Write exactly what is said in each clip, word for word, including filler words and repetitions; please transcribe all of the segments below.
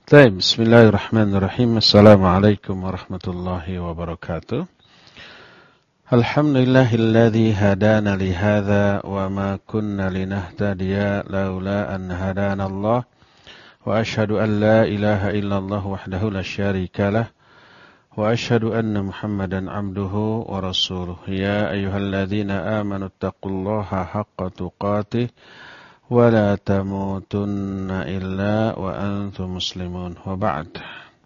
Baik, bismillahirrahmanirrahim. Assalamualaikum warahmatullahi wabarakatuh. Alhamdulillahilladzi hadana li hadza wa ma kunna linahtadiya laula an hadana Allah. Wa ashhadu an la ilaha illallah wahdahu la syarika lah. Wa ashhadu anna Muhammadan abduhu wa rasuluh. Ya ayyuhalladzina amanu taqullaha haqqa tuqatih wa la tamutunna illa wa antum muslimun. Wa ba'd.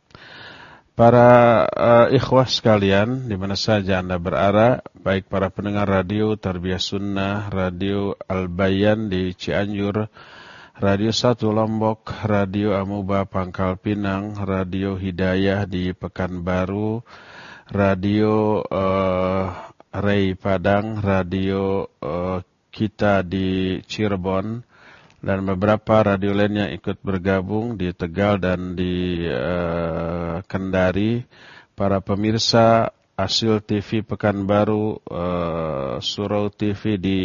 Para uh, ikhwah sekalian, di mana saja Anda berada, baik para pendengar radio Tarbiyah Sunnah, radio Al-Bayan di Cianjur, radio satu Lombok, radio Amuba Pangkal Pinang, radio Hidayah di Pekanbaru, radio uh, Ray Padang, radio uh, kita di Cirebon, dan beberapa radio lainnya ikut bergabung di Tegal dan di uh, Kendari. Para pemirsa Asil T V Pekanbaru, uh, Surau T V di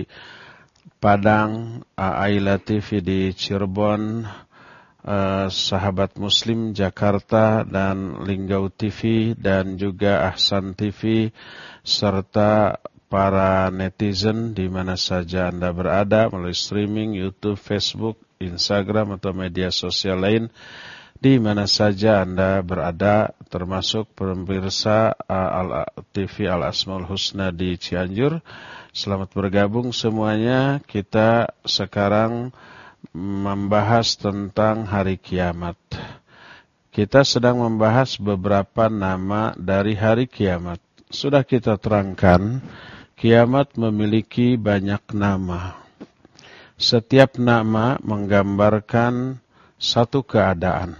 Padang, Aila T V di Cirebon, uh, Sahabat Muslim Jakarta dan Linggau T V dan juga Ahsan T V, serta para netizen di mana saja Anda berada melalui streaming YouTube, Facebook, Instagram atau media sosial lain di mana saja Anda berada, termasuk pemirsa T V Al Asmaul Husna di Cianjur. Selamat bergabung semuanya. Kita sekarang membahas tentang hari kiamat. Kita sedang membahas beberapa nama dari hari kiamat. Sudah kita terangkan, kiamat memiliki banyak nama. Setiap nama menggambarkan satu keadaan.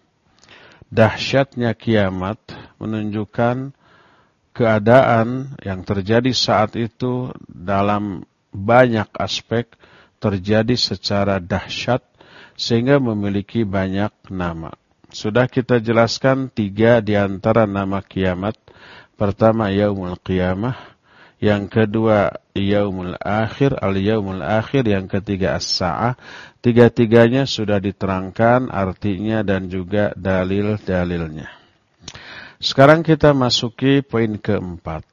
Dahsyatnya kiamat menunjukkan keadaan yang terjadi saat itu dalam banyak aspek terjadi secara dahsyat sehingga memiliki banyak nama. Sudah kita jelaskan tiga di antara nama kiamat. Pertama, Yaumul Qiyamah. Yang kedua, Yaumul Akhir, Al-Yaumul Akhir. Yang ketiga, As-Sa'ah. Tiga-tiganya sudah diterangkan artinya dan juga dalil-dalilnya. Sekarang kita masuki poin keempat.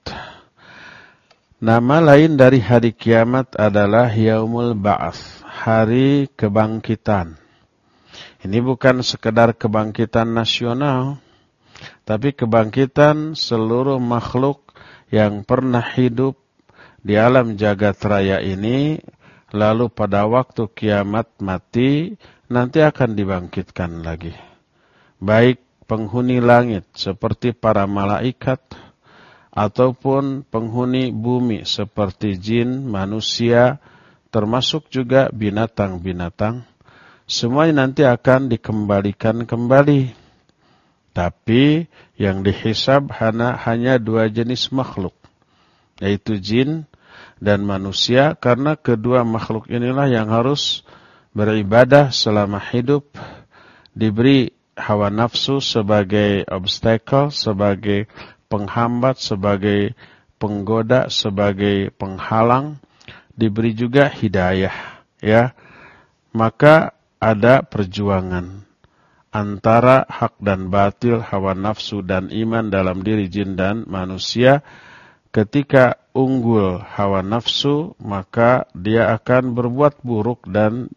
Nama lain dari hari kiamat adalah Yaumul Ba'ats, hari kebangkitan. Ini bukan sekedar kebangkitan nasional, tapi kebangkitan seluruh makhluk yang pernah hidup di alam jagat raya ini, lalu pada waktu kiamat mati, nanti akan dibangkitkan lagi. Baik penghuni langit seperti para malaikat, ataupun penghuni bumi seperti jin, manusia, termasuk juga binatang-binatang, semuanya nanti akan dikembalikan kembali. Tapi yang dihisab hanya, hanya dua jenis makhluk, yaitu jin dan manusia, karena kedua makhluk inilah yang harus beribadah selama hidup, diberi hawa nafsu sebagai obstacle, sebagai penghambat, sebagai penggoda, sebagai penghalang, diberi juga hidayah, ya. Maka ada perjuangan antara hak dan batil, hawa nafsu dan iman dalam diri jin dan manusia. Ketika unggul hawa nafsu, maka dia akan berbuat buruk dan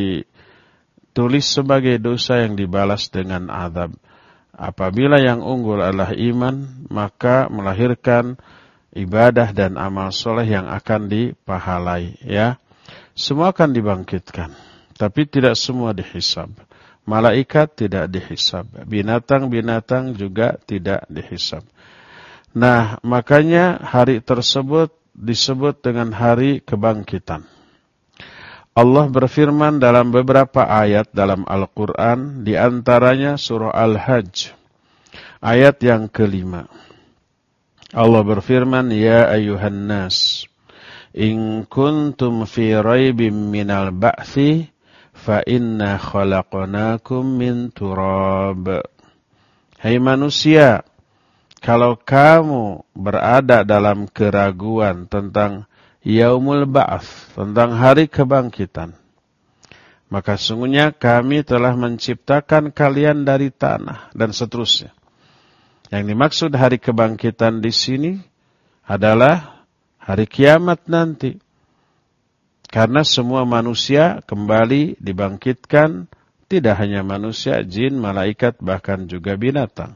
ditulis sebagai dosa yang dibalas dengan azab. Apabila yang unggul adalah iman, maka melahirkan ibadah dan amal soleh yang akan dipahalai, ya. Semua akan dibangkitkan, tapi tidak semua dihisab. Malaikat tidak dihisab, binatang-binatang juga tidak dihisab. Nah, makanya hari tersebut disebut dengan hari kebangkitan. Allah berfirman dalam beberapa ayat dalam Al-Quran, di antaranya surah Al-Hajj, ayat yang kelima. Allah berfirman, Ya ayuhan nas, in kuntum fi raibim minal ba'thi, fa inna khalaqnakum min turab. Hai manusia, kalau kamu berada dalam keraguan tentang Yaumul Ba'ats, tentang hari kebangkitan, Maka sungguhnya kami telah menciptakan kalian dari tanah dan seterusnya. Yang dimaksud hari kebangkitan di sini adalah hari kiamat nanti. Karena semua manusia kembali dibangkitkan, tidak hanya manusia, jin, malaikat, bahkan juga binatang.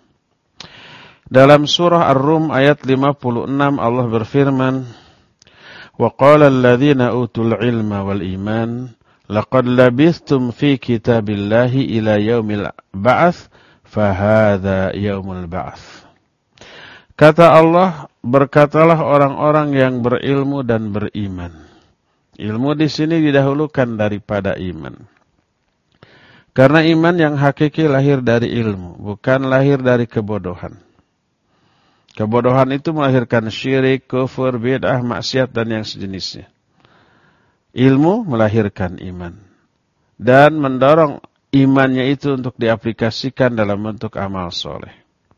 Dalam surah Ar-Rum ayat lima puluh enam Allah berfirman, "Wa qala alladhina utul ilma wal iman, laqad labithtum fi kitabillahi ila yaumil ba'ats, fa hadza yaumul ba'ats." Kata Allah, berkatalah orang-orang yang berilmu dan beriman. Ilmu di sini didahulukan daripada iman. Karena iman yang hakiki lahir dari ilmu, bukan lahir dari kebodohan. Kebodohan itu melahirkan syirik, kufur, bid'ah, maksiat dan yang sejenisnya. Ilmu melahirkan iman dan mendorong imannya itu untuk diaplikasikan dalam bentuk amal soleh.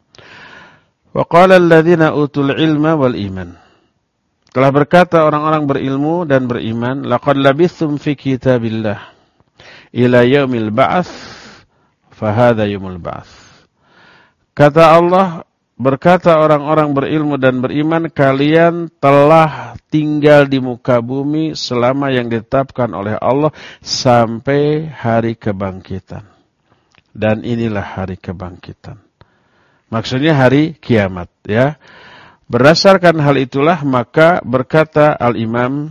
Wa qala alladhina utul ilma wal iman. Telah berkata orang-orang berilmu dan beriman, laqad labithum fi kitabillah ila yaumil ba'ats, fa hadza yaumul ba'ats. Kata Allah, berkata orang-orang berilmu dan beriman, kalian telah tinggal di muka bumi selama yang ditetapkan oleh Allah sampai hari kebangkitan. Dan inilah hari kebangkitan. Maksudnya hari kiamat, ya. Berdasarkan hal itulah maka berkata Al-Imam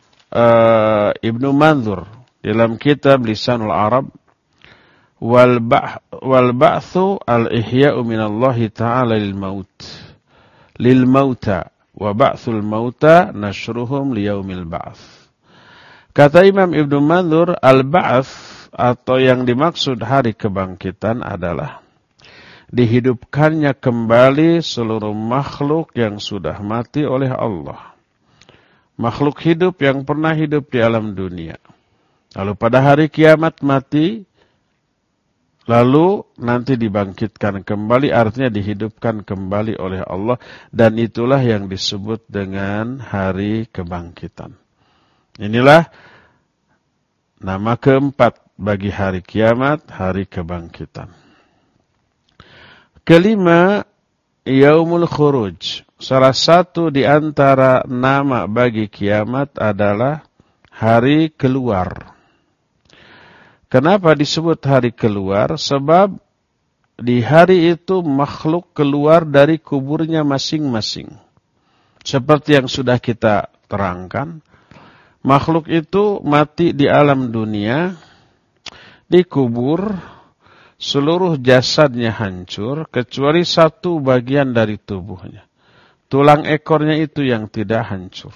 uh, Ibnu Manzur dalam kitab Lisanul Arab, wal ba'tsu al-ihya'u minallahi ta'ala lil maut lil mauta wa ba'tsul mauta nashruhum liyaumil ba'ts. Kata Imam Ibnu Manzur, al-ba'ts atau yang dimaksud hari kebangkitan adalah dihidupkannya kembali seluruh makhluk yang sudah mati oleh Allah. Makhluk hidup yang pernah hidup di alam dunia. Lalu pada hari kiamat mati, lalu nanti dibangkitkan kembali, artinya dihidupkan kembali oleh Allah. Dan itulah yang disebut dengan hari kebangkitan. Inilah nama keempat bagi hari kiamat, hari kebangkitan. Kelima, Yaumul Khuruj. Salah satu di antara nama bagi kiamat adalah hari keluar. Kenapa disebut hari keluar? Sebab di hari itu makhluk keluar dari kuburnya masing-masing. Seperti yang sudah kita terangkan, makhluk itu mati di alam dunia, dikubur, seluruh jasadnya hancur, kecuali satu bagian dari tubuhnya. Tulang ekornya itu yang tidak hancur.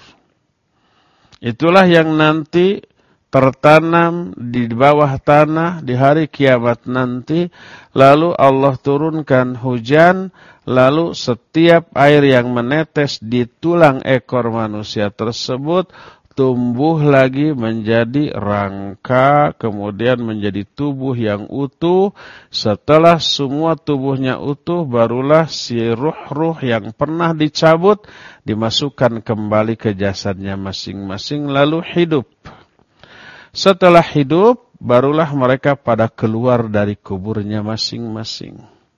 Itulah yang nanti tertanam di bawah tanah di hari kiamat nanti. Lalu Allah turunkan hujan, lalu setiap air yang menetes di tulang ekor manusia tersebut tumbuh lagi menjadi rangka, kemudian menjadi tubuh yang utuh. Setelah semua tubuhnya utuh, barulah si ruh-ruh yang pernah dicabut dimasukkan kembali ke jasadnya masing-masing, lalu hidup. Setelah hidup, barulah mereka pada keluar dari kuburnya masing-masing.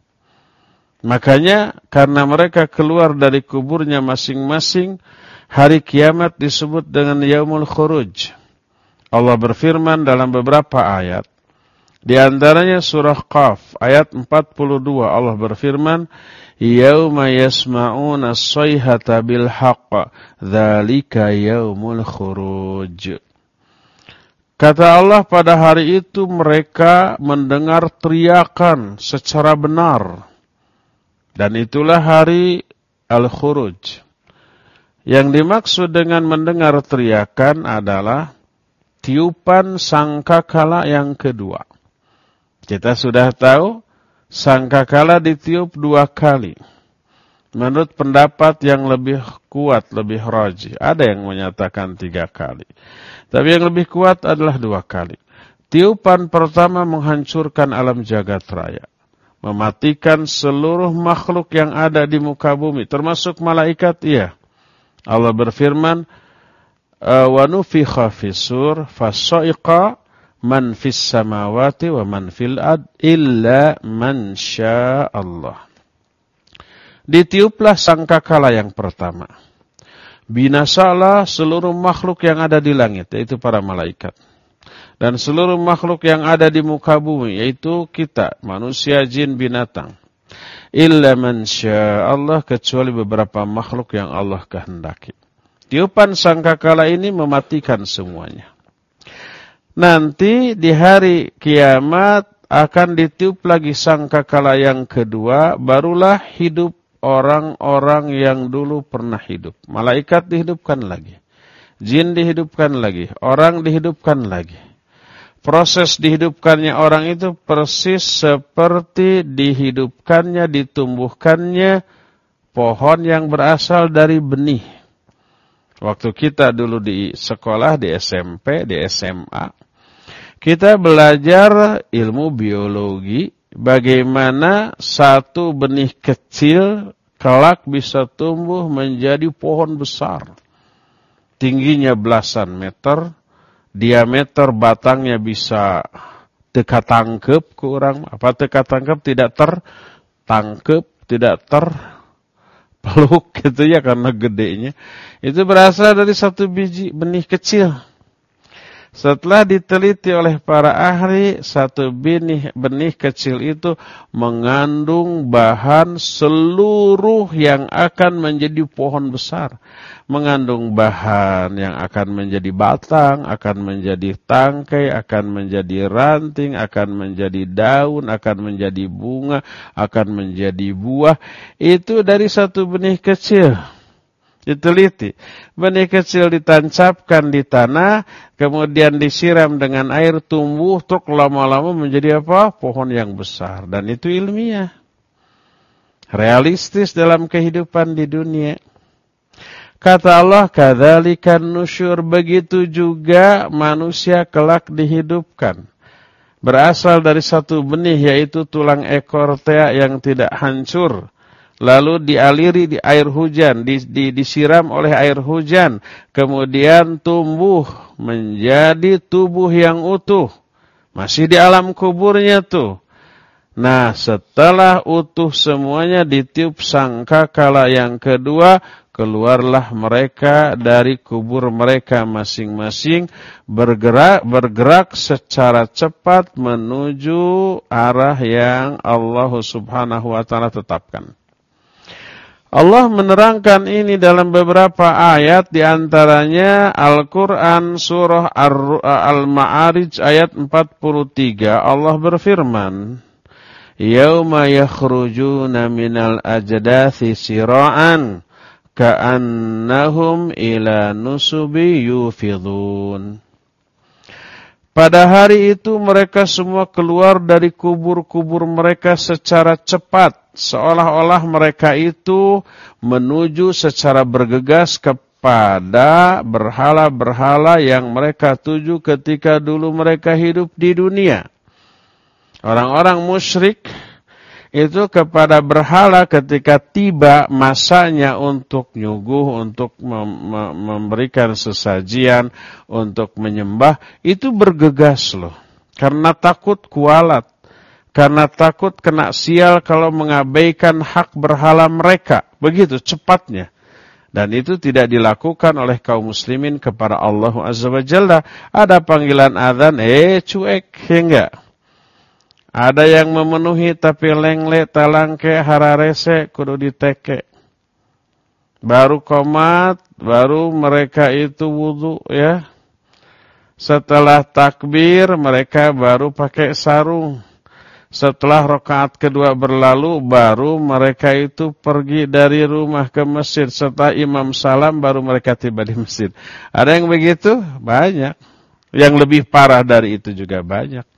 Makanya karena mereka keluar dari kuburnya masing-masing, hari kiamat disebut dengan Yaumul Khuruj. Allah berfirman dalam beberapa ayat. Di antaranya surah Qaf ayat empat puluh dua Allah berfirman, Yauma yasma'una as-sayhata bil haqq, dzalika yaumul khuruj. Kata Allah, pada hari itu mereka mendengar teriakan secara benar. Dan itulah hari Al-Khuruj. Yang dimaksud dengan mendengar teriakan adalah tiupan sangkakala yang kedua. Kita sudah tahu sangkakala ditiup dua kali. Menurut pendapat yang lebih kuat, lebih rajih. Ada yang menyatakan tiga kali. Tapi yang lebih kuat adalah dua kali. Tiupan pertama menghancurkan alam jagat raya. Mematikan seluruh makhluk yang ada di muka bumi. Termasuk malaikat, iya. Allah berfirman, wa nufikha fis-sur fasa'iqa man fis samawati wa man fil ard illa man syaa Allah. Ditiuplah sangkakala yang pertama. Binasalah seluruh makhluk yang ada di langit, yaitu para malaikat. Dan seluruh makhluk yang ada di muka bumi, yaitu kita, manusia, jin, binatang. Illa man syaa Allah, kecuali beberapa makhluk yang Allah kehendaki. Tiupan sangkakala ini mematikan semuanya. Nanti di hari kiamat akan ditiup lagi sangkakala yang kedua, barulah hidup orang-orang yang dulu pernah hidup. Malaikat dihidupkan lagi. Jin dihidupkan lagi. Orang dihidupkan lagi. Proses dihidupkannya orang itu persis seperti dihidupkannya, ditumbuhkannya pohon yang berasal dari benih. Waktu kita dulu di sekolah, di S M P, di S M A, kita belajar ilmu biologi, bagaimana satu benih kecil kelak bisa tumbuh menjadi pohon besar. Tingginya belasan meter, diameter batangnya bisa teka tangkep kurang. Apa teka tangkep? Tidak tertangkep, tidak terpeluk gitu ya karena gedenya. Itu berasal dari satu biji benih kecil. Setelah diteliti oleh para ahli, satu benih, benih kecil itu mengandung bahan seluruh yang akan menjadi pohon besar. Mengandung bahan yang akan menjadi batang, akan menjadi tangkai, akan menjadi ranting, akan menjadi daun, akan menjadi bunga, akan menjadi buah. Itu dari satu benih kecil. Diteliti. Benih kecil ditancapkan di tanah, kemudian disiram dengan air, tumbuh, truk lama-lama menjadi apa? Pohon yang besar. Dan itu ilmiah. Realistis dalam kehidupan di dunia. Kata Allah, kadzalikan nusyur, begitu juga manusia kelak dihidupkan. Berasal dari satu benih, yaitu tulang ekor tea yang tidak hancur. Lalu dialiri di air hujan, di, di, disiram oleh air hujan. Kemudian tumbuh menjadi tubuh yang utuh. Masih di alam kuburnya tuh. Nah, setelah utuh semuanya ditiup sangkakala yang kedua, keluarlah mereka dari kubur mereka masing-masing, bergerak bergerak secara cepat menuju arah yang Allah Subhanahu wa taala tetapkan. Allah menerangkan ini dalam beberapa ayat, di antaranya Al-Quran surah Al-Ma'arij ayat empat puluh tiga. Allah berfirman, Yauma yakhrujuna minal ajdathi sira'an ka'annahum ila nusubi yufidun. Pada hari itu mereka semua keluar dari kubur-kubur mereka secara cepat, seolah-olah mereka itu menuju secara bergegas kepada berhala-berhala yang mereka tuju ketika dulu mereka hidup di dunia. Orang-orang musyrik itu kepada berhala ketika tiba masanya untuk nyuguh, untuk mem- memberikan sesajian, untuk menyembah, itu bergegas loh. Karena takut kualat, karena takut kena sial kalau mengabaikan hak berhala mereka. Begitu cepatnya. Dan itu tidak dilakukan oleh kaum muslimin kepada Allah Azza wa Jalla. Ada panggilan azan, eh cuek, ya enggak? Ada yang memenuhi tapi lengle, talangke, hararese, kudu diteke. Baru qomat, baru mereka itu wudu ya. Setelah takbir, mereka baru pakai sarung. Setelah rakaat kedua berlalu, baru mereka itu pergi dari rumah ke masjid. Setelah imam salam, baru mereka tiba di masjid. Ada yang begitu? Banyak. Yang lebih parah dari itu juga banyak.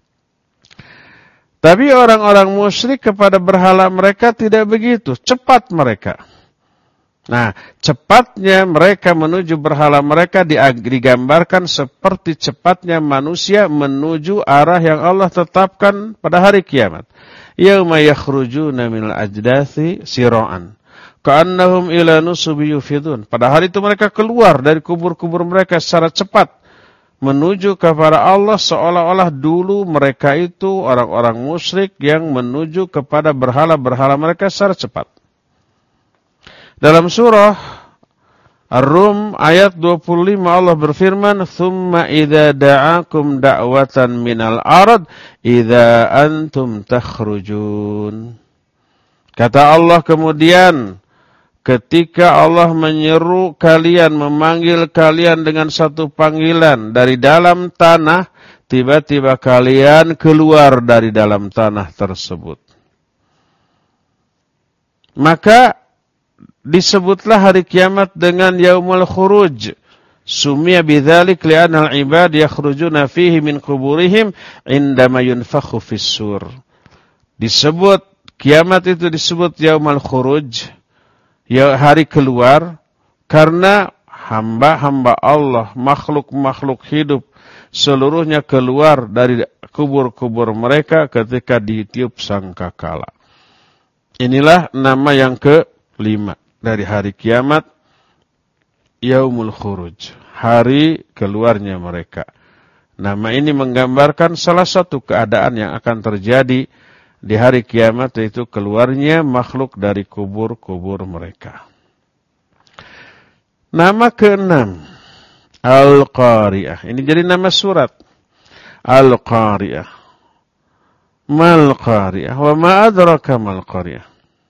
Tapi orang-orang musyrik kepada berhala mereka tidak begitu. Cepat mereka. Nah, cepatnya mereka menuju berhala mereka digambarkan seperti cepatnya manusia menuju arah yang Allah tetapkan pada hari kiamat. Yauma yakhrujuna minal ajdathi sira'an ka'annahum ila nusubi yufidun. Pada hari itu mereka keluar dari kubur-kubur mereka secara cepat menuju kepada Allah seolah-olah dulu mereka itu orang-orang musyrik yang menuju kepada berhala-berhala mereka secara cepat. Dalam surah Ar-Rum ayat dua puluh lima Allah berfirman, "Tsumma idza da'akum da'watan minal ard idza antum takhrujun." Kata Allah kemudian, ketika Allah menyeru kalian, memanggil kalian dengan satu panggilan dari dalam tanah, tiba-tiba kalian keluar dari dalam tanah tersebut. Maka disebutlah hari kiamat dengan yaumul khuruj. Sumiya bidzalik li'anna al-ibad yakhrujuna fihi min quburihim indama yunfakhu fis-sur. Disebut kiamat itu disebut yaumul khuruj, ya hari keluar, karena hamba-hamba Allah, makhluk-makhluk hidup seluruhnya keluar dari kubur-kubur mereka ketika ditiup sangkakala. Inilah nama yang kelima dari hari kiamat, yaumul khuruj, hari keluarnya mereka. Nama ini menggambarkan salah satu keadaan yang akan terjadi di hari kiamat, yaitu keluarnya makhluk dari kubur-kubur mereka. Nama keenam, Al-Qari'ah. Ini jadi nama surat. Al-Qari'ah. Mal Qari'ah. Wa ma adraka mal Qari'ah.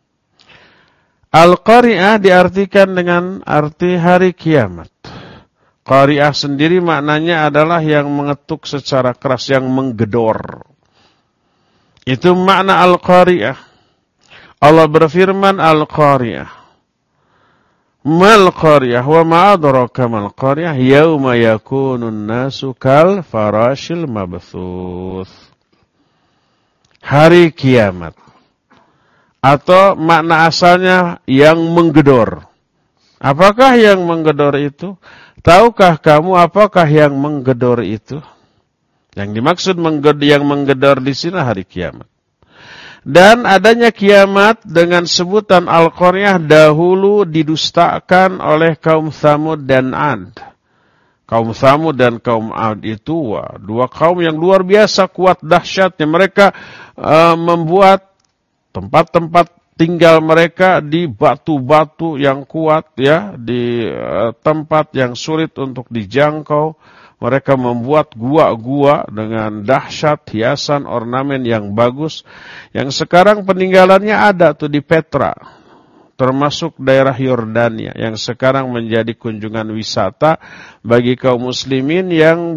Al-Qari'ah diartikan dengan arti hari kiamat. Qari'ah sendiri maknanya adalah yang mengetuk secara keras, yang menggedor. Itu makna Al-Qari'ah. Allah berfirman Al-Qari'ah. Mal Qari'ah wa ma adraka mal Qari'ah yauma yakunun nasu kal farashil mabthuth. Hari kiamat. Atau makna asalnya yang menggedor. Apakah yang menggedor itu? Tahukah kamu apakah yang menggedor itu? Yang dimaksud menggedor, yang menggedor di sini hari kiamat. Dan adanya kiamat dengan sebutan Al-Qari'ah dahulu didustakan oleh kaum Tsamud dan Ad. Kaum Tsamud dan kaum Ad itu wah, dua kaum yang luar biasa kuat dahsyatnya. Mereka uh, membuat tempat-tempat tinggal mereka di batu-batu yang kuat, ya, di uh, tempat yang sulit untuk dijangkau. Mereka membuat gua-gua dengan dahsyat, hiasan, ornamen yang bagus. Yang sekarang peninggalannya ada tuh di Petra. Termasuk daerah Yordania. Yang sekarang menjadi kunjungan wisata bagi kaum muslimin yang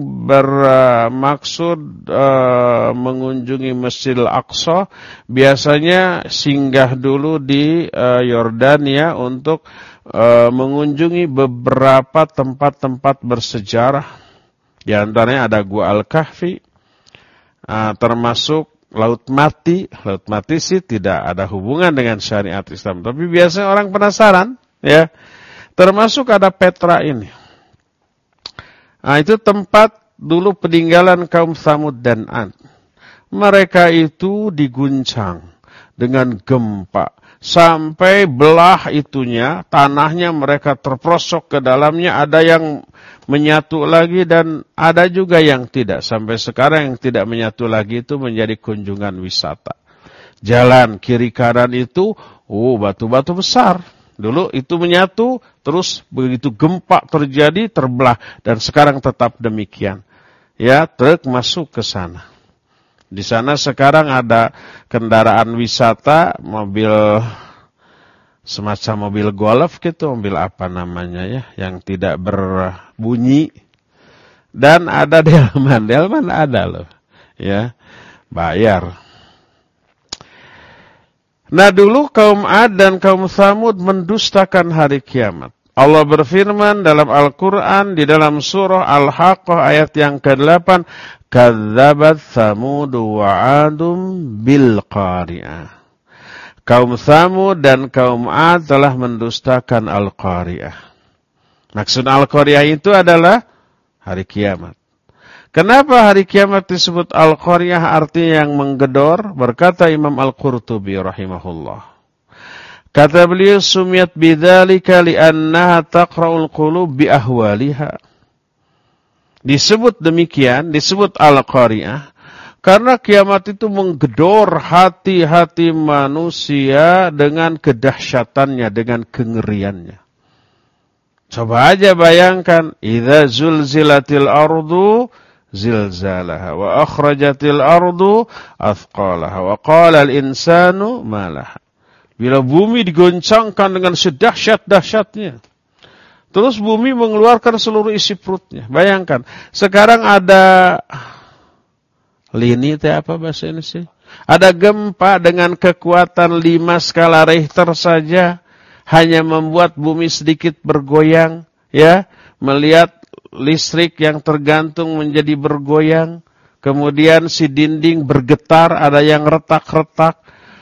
bermaksud uh, mengunjungi Masjidil Aqsa. Biasanya singgah dulu di uh, Yordania untuk uh, mengunjungi beberapa tempat-tempat bersejarah. Di antaranya ada Gua Al-Kahfi, uh, termasuk Laut Mati. Laut Mati sih tidak ada hubungan dengan syariat Islam, tapi biasanya orang penasaran, ya. Termasuk ada Petra ini. Nah, itu tempat dulu peninggalan kaum Tsamud dan Ad. Mereka itu diguncang dengan gempa. Sampai belah itunya, tanahnya mereka terprosok ke dalamnya, ada yang menyatu lagi dan ada juga yang tidak. Sampai sekarang yang tidak menyatu lagi itu menjadi kunjungan wisata. Jalan kiri kanan itu, oh batu-batu besar. Dulu itu menyatu, terus begitu gempa terjadi, terbelah. Dan sekarang tetap demikian. Ya, truk masuk ke sana. Di sana sekarang ada kendaraan wisata, mobil semacam mobil golf gitu, mobil apa namanya ya, yang tidak berbunyi. Dan ada delman, delman ada loh, ya, bayar. Nah dulu kaum Ad dan kaum Tsamud mendustakan hari kiamat. Allah berfirman dalam Al-Quran di dalam surah Al-Haqqah ayat yang kedelapan, kadzabat Tsamud wa 'adum bil qari'ah. Kaum Tsamud dan kaum Ad telah mendustakan Al-Qari'ah. Maksud Al-Qari'ah itu adalah hari kiamat. Kenapa hari kiamat disebut Al-Qari'ah, artinya yang menggedor? Berkata Imam Al-Qurtubi rahimahullah. Kata beliau, sumiyat bidzalika li'annaha taqra'ul qulub bi ahwaliha. Disebut demikian, disebut al-qari'ah, karena kiamat itu menggedor hati-hati manusia dengan kedahsyatannya, dengan kengeriannya. Coba aja bayangkan, idza zulzilatil ardu zilzalaha wa akhrajatil ardu athqalaha wa qala al-insanu ma laha. Bila bumi digoncangkan dengan sedahsyat-dahsyatnya, terus bumi mengeluarkan seluruh isi perutnya. Bayangkan, sekarang ada lini itu apa bahasa Indonesia? Ada gempa dengan kekuatan lima skala Richter saja hanya membuat bumi sedikit bergoyang, ya, melihat listrik yang tergantung menjadi bergoyang, kemudian si dinding bergetar, ada yang retak-retak.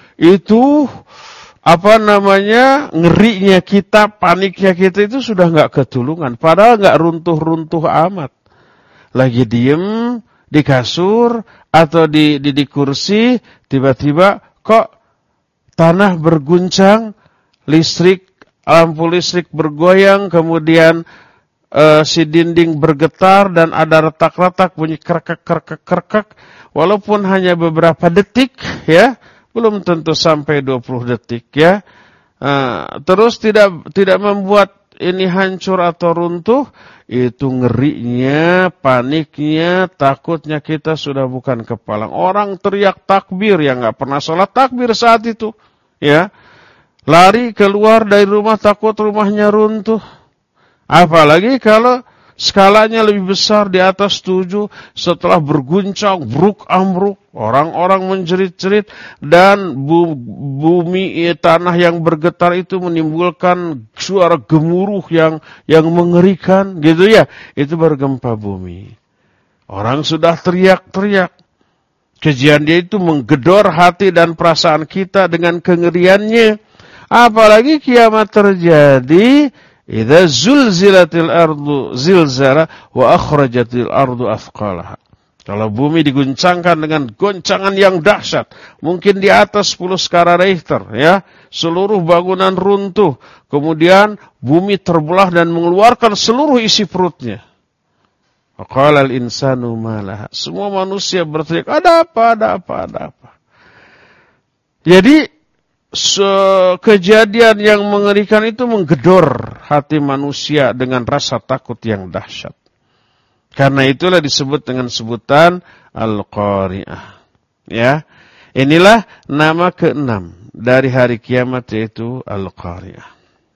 Itu apa namanya, ngerinya kita, paniknya kita itu sudah enggak ketulungan, padahal enggak runtuh-runtuh amat. Lagi diem di kasur atau di, di, di kursi, tiba-tiba kok tanah berguncang, listrik, lampu listrik bergoyang, kemudian uh, si dinding bergetar dan ada retak-retak bunyi kerkek-kerkek-kerkek, walaupun hanya beberapa detik, ya, belum tentu sampai dua puluh detik, ya. Uh, terus tidak tidak membuat ini hancur atau runtuh. Itu ngerinya, paniknya, takutnya kita sudah bukan kepalang. Orang teriak takbir yang nggak pernah sholat takbir saat itu, ya, lari keluar dari rumah takut rumahnya runtuh. Apalagi kalau skalanya lebih besar di atas tujuh, setelah berguncang, bruk ambruk, orang-orang menjerit-jerit, dan bu, bumi tanah yang bergetar itu menimbulkan suara gemuruh yang yang mengerikan, gitu ya. Itu baru gempa bumi. Orang sudah teriak-teriak. Kejadian itu menggedor hati dan perasaan kita dengan kengeriannya. Apalagi kiamat terjadi, idza zulzilatil ardu zilzala wa akhrajatil ardu athqalaha. Kalau bumi diguncangkan dengan goncangan yang dahsyat, mungkin di atas sepuluh skala Richter, ya, seluruh bangunan runtuh, kemudian bumi terbelah dan mengeluarkan seluruh isi perutnya. Qala al-insanu ma laha. Semua manusia berteriak, ada apa, ada apa, ada apa. Jadi kejadian yang mengerikan itu menggedor hati manusia dengan rasa takut yang dahsyat. Karena itulah disebut dengan sebutan Al-Qari'ah. Ya. Inilah nama keenam dari hari kiamat, yaitu Al-Qari'ah.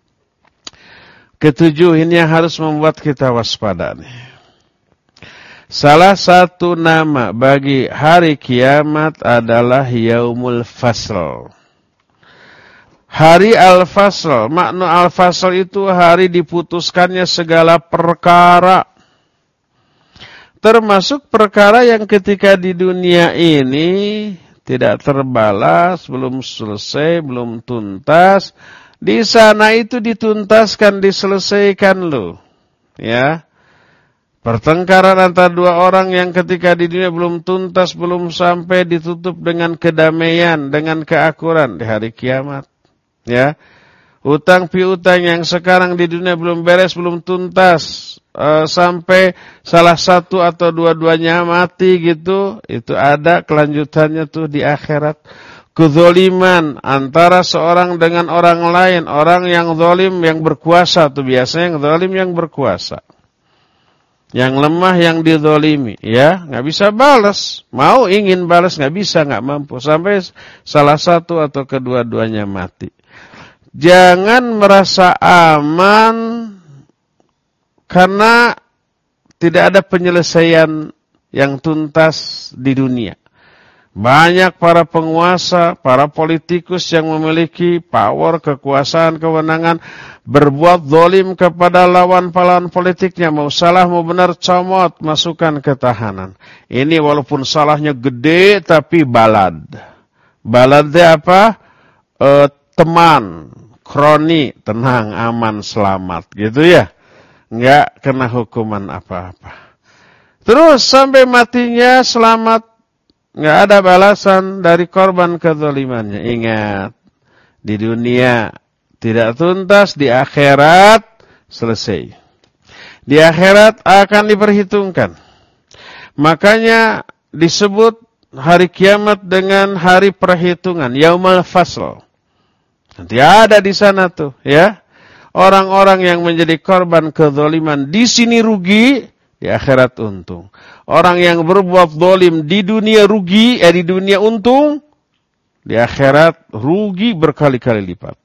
Ketujuh, ini yang harus membuat kita waspada nih. Salah satu nama bagi hari kiamat adalah Yaumul Fasl. Hari Al-Fasl, makna Al-Fasl itu hari diputuskannya segala perkara. Termasuk perkara yang ketika di dunia ini tidak terbalas, belum selesai, belum tuntas. Di sana itu dituntaskan, diselesaikan loh. Ya. Pertengkaran antara dua orang yang ketika di dunia belum tuntas, belum sampai, ditutup dengan kedamaian, dengan keakuran di hari kiamat. Ya, utang piutang yang sekarang di dunia belum beres, belum tuntas, uh, sampai salah satu atau dua-duanya mati gitu, itu ada kelanjutannya tuh di akhirat. Kezoliman antara seorang dengan orang lain, orang yang zolim yang berkuasa tuh biasanya yang zolim yang berkuasa, yang lemah yang dizolimi, ya, nggak bisa balas, mau ingin balas nggak bisa, nggak mampu, sampai salah satu atau kedua-duanya mati. Jangan merasa aman karena tidak ada penyelesaian yang tuntas di dunia. Banyak para penguasa, para politikus yang memiliki power, kekuasaan, kewenangan, berbuat zalim kepada lawan-lawan politiknya. Mau salah, mau benar, comot, masukkan ke tahanan. Ini walaupun salahnya gede, tapi balad. Balad itu apa? E, teman. Kroni, tenang, aman, selamat, gitu ya. Enggak kena hukuman apa-apa. Terus sampai matinya selamat, enggak ada balasan dari korban kezalimannya. Ingat, di dunia tidak tuntas, di akhirat selesai. Di akhirat akan diperhitungkan. Makanya disebut hari kiamat dengan hari perhitungan, yaumul fasl. Nanti ada di sana tuh, ya. Orang-orang yang menjadi korban kezaliman di sini rugi, di akhirat untung. Orang yang berbuat zalim di dunia rugi, eh di dunia untung, di akhirat rugi berkali-kali lipat.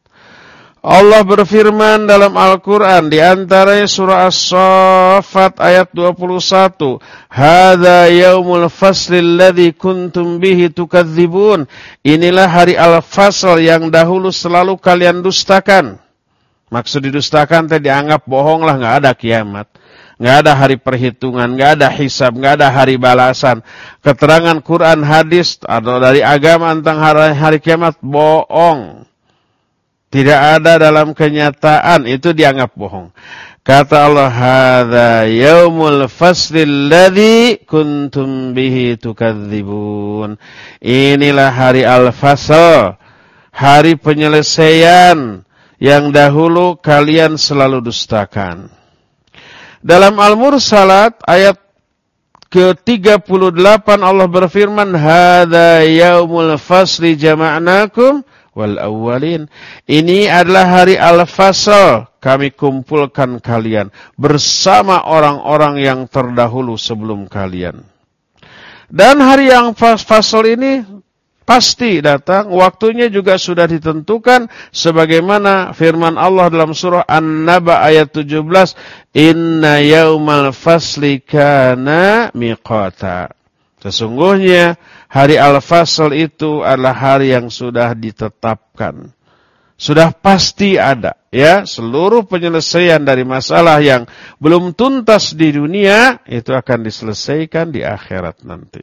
Allah berfirman dalam Al-Quran di antaranya surah As-Saffat ayat dua puluh satu. Hadza yaumul fasli alladzi kuntum bihi tukadzibun. Inilah hari al-fasl yang dahulu selalu kalian dustakan. Maksud didustakan tadi dianggap bohong lah, enggak ada kiamat. Enggak ada hari perhitungan, enggak ada hisab, enggak ada hari balasan. Keterangan Quran, hadis atau dari agama tentang hari, hari kiamat bohong. Tidak ada dalam kenyataan, itu dianggap bohong. Kata Allah, hadza yaumul fasli alladzi kuntum bihi tukadzibun. Inilah hari al-fasl, hari penyelesaian yang dahulu kalian selalu dustakan. Dalam Al-Mursalat ayat ke tiga puluh delapan Allah berfirman, hadza yaumul fasli jama'nakum wal awwalin. Ini adalah hari al-fasl, kami kumpulkan kalian bersama orang-orang yang terdahulu sebelum kalian. Dan hari yang fasl ini pasti datang, waktunya juga sudah ditentukan sebagaimana firman Allah dalam surah An-Naba ayat tujuh belas, inna yaumal fasli kana miqata. Sesungguhnya hari al-fasl itu adalah hari yang sudah ditetapkan. Sudah pasti ada, ya. Seluruh penyelesaian dari masalah yang belum tuntas di dunia itu akan diselesaikan di akhirat nanti.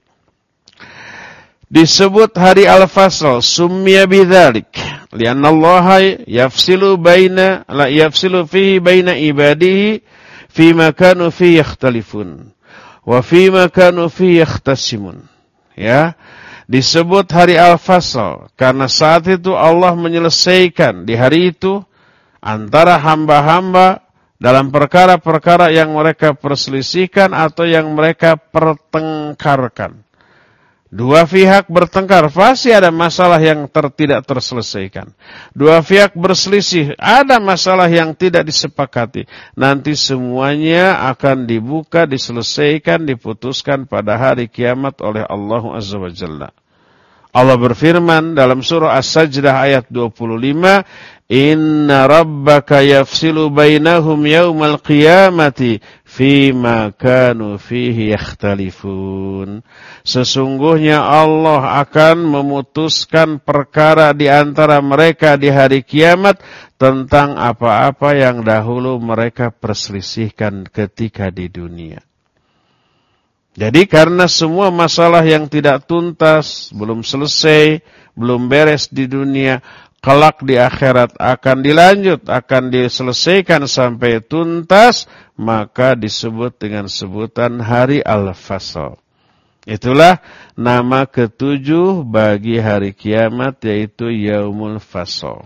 Disebut hari al-fasl summiya bidzalik lianna Allah yafsilu baina la yafsilu fihi baina ibadihi fima kanu fihi yakhtalifun wa fima kanu fihi yakhtasimun. Ya, disebut hari al-fasl karena saat itu Allah menyelesaikan di hari itu antara hamba-hamba dalam perkara-perkara yang mereka perselisihkan atau yang mereka pertengkarkan. Dua pihak bertengkar, pasti ada masalah yang ter, tidak terselesaikan. Dua pihak berselisih, ada masalah yang tidak disepakati. Nanti semuanya akan dibuka, diselesaikan, diputuskan pada hari kiamat oleh Allah Azza wa Jalla. Allah berfirman dalam surah As-Sajdah ayat dua puluh lima, inna rabbaka yafsilu bainahum yaumal qiyamati fima kanu fihi yakhtalifun. Sesungguhnya Allah akan memutuskan perkara di antara mereka di hari kiamat tentang apa-apa yang dahulu mereka perselisihkan ketika di dunia. Jadi karena semua masalah yang tidak tuntas, belum selesai, belum beres di dunia, kelak di akhirat akan dilanjut, akan diselesaikan sampai tuntas, maka disebut dengan sebutan hari al-fasl. Itulah nama ketujuh bagi hari kiamat, yaitu yaumul fasl.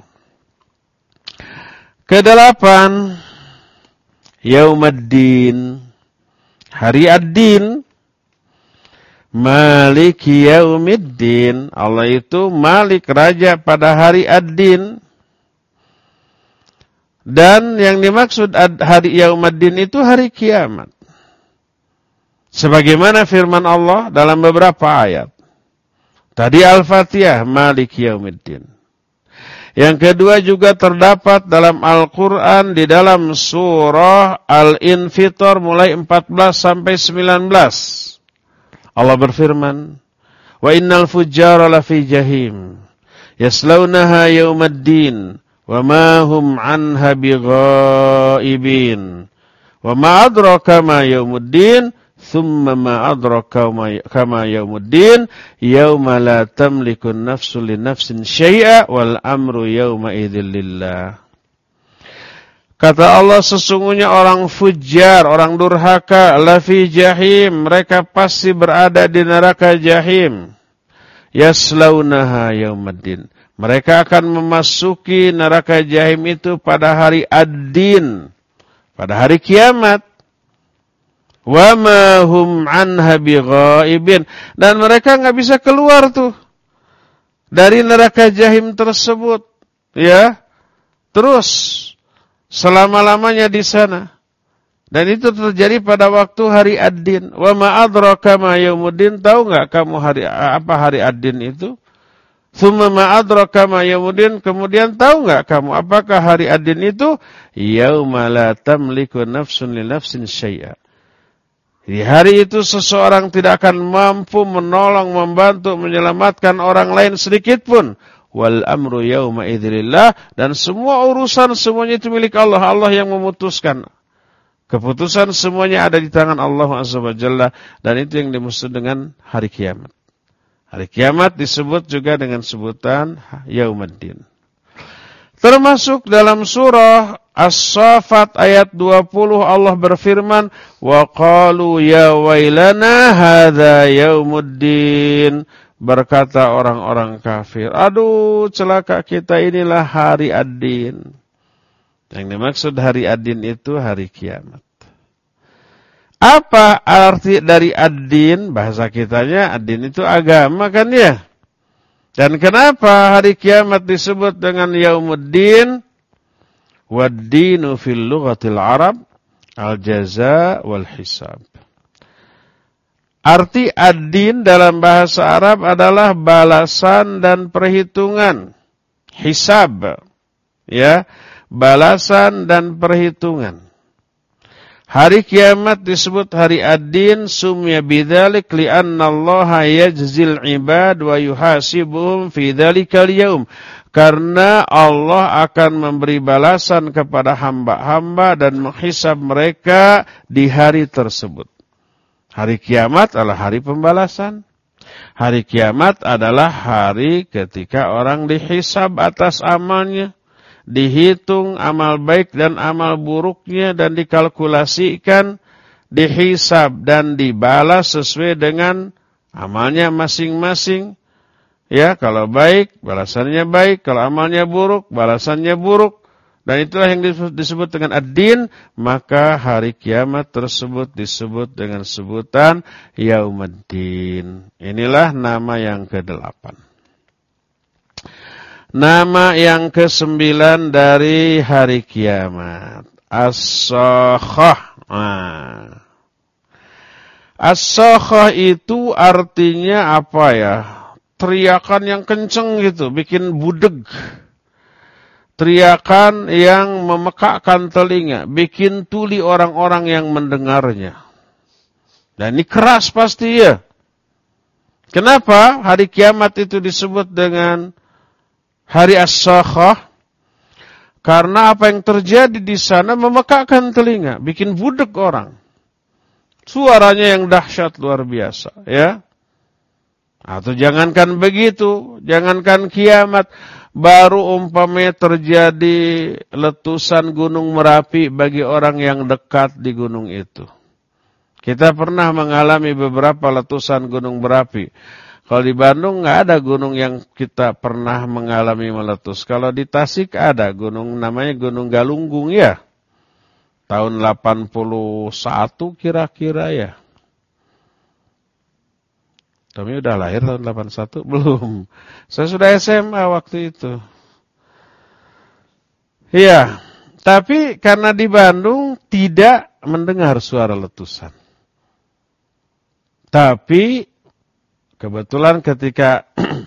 Kedelapan, yaumuddin, hari ad-din. Malik yaumiddin, Allah itu Malik, raja pada hari ad-din. Dan yang dimaksud hari yaumiddin itu hari kiamat. Sebagaimana firman Allah dalam beberapa ayat. Tadi Al-Fatihah, Malik yaumiddin. Yang kedua juga terdapat dalam Al-Quran di dalam surah Al-Infitar mulai empat belas sampai sembilan belas. Allah berfirman, wa innal fujjara lafi jahim yaslaunaha yaumaddin wa ma hum anha bighaibin wa ma adraka ma yaumuddin thumma ma adraka kama yaumuddin yauma la tamliku nafsun li nafsin syai'a wal amru yauma idzil lillah. Kata Allah, sesungguhnya orang fujar, orang durhaka, lafi jahim, mereka pasti berada di neraka jahim. Yaslaunaha yaumaddin. Mereka akan memasuki neraka jahim itu pada hari ad-din. pada hari kiamat. Wa ma hum anha bighaibin, dan mereka enggak bisa keluar tuh dari neraka jahim tersebut, ya. Terus selama-lamanya di sana. Dan itu terjadi pada waktu hari ad-din. Wa ma adraka ma yaumuddin, tahu enggak kamu hari apa hari ad-din itu? Tsumma ma adraka ma yaumuddin, kemudian tahu enggak kamu apakah hari ad-din itu? Yauma la tamliku nafsun li nafsin syai'a. Di hari itu seseorang tidak akan mampu menolong, membantu, menyelamatkan orang lain sedikit pun. Wal amru yauma idzillah, dan semua urusan semuanya itu milik Allah. Allah yang memutuskan. Keputusan semuanya ada di tangan Allah Azza wa Jalla, dan itu yang dimaksud dengan hari kiamat. Hari kiamat disebut juga dengan sebutan Yaumuddin. Termasuk dalam surah As-Saffat ayat dua puluh Allah berfirman, wa qalu ya wailana hadza yaumuddin. Berkata orang-orang kafir, aduh celaka kita, inilah hari ad-din. Yang dimaksud hari ad-din itu hari kiamat. Apa arti dari ad-din? Bahasa kitanya ad-din itu agama kan ya? Dan kenapa hari kiamat disebut dengan Yaumuddin? Wad-dinu fil lughatil Arab al-jaza wal hisab. Arti ad-din dalam bahasa Arab adalah balasan dan perhitungan. Hisab. Ya, balasan dan perhitungan. Hari kiamat disebut hari ad-din, sumya bidzalik li'anna Allah yajzil ibad wa yuhasibuhum fi dzalikal yaum. Karena Allah akan memberi balasan kepada hamba-hamba dan menghisab mereka di hari tersebut. Hari kiamat adalah hari pembalasan. Hari kiamat adalah hari ketika orang dihisab atas amalnya. Dihitung amal baik dan amal buruknya dan dikalkulasikan, dihisab dan dibalas sesuai dengan amalnya masing-masing. Ya, kalau baik, balasannya baik. Kalau amalnya buruk, balasannya buruk. Dan itulah yang disebut dengan ad-din. Maka hari kiamat tersebut disebut dengan sebutan Yaumuddin. Inilah nama yang kedelapan. Nama yang kesembilan dari hari kiamat, As-Sakhah. Nah. As-Sakhah itu artinya apa ya? Teriakan yang kenceng gitu, bikin budeg. Teriakan yang memekakkan telinga, bikin tuli orang-orang yang mendengarnya. Dan ini keras pasti ya. Kenapa hari kiamat itu disebut dengan hari As-Sakhah? Karena apa yang terjadi di sana memekakkan telinga, bikin budeg orang. Suaranya yang dahsyat luar biasa, ya. Atau jangankan begitu, jangankan kiamat, baru umpamanya terjadi letusan gunung Merapi bagi orang yang dekat di gunung itu. Kita pernah mengalami beberapa letusan gunung Merapi. Kalau di Bandung nggak ada gunung yang kita pernah mengalami meletus. Kalau di Tasik ada gunung namanya Gunung Galunggung ya. Tahun delapan puluh satu kira-kira ya. Tommy udah lahir tahun delapan puluh satu? Belum. Saya sudah S M A waktu itu. Iya. Tapi karena di Bandung tidak mendengar suara letusan. Tapi kebetulan ketika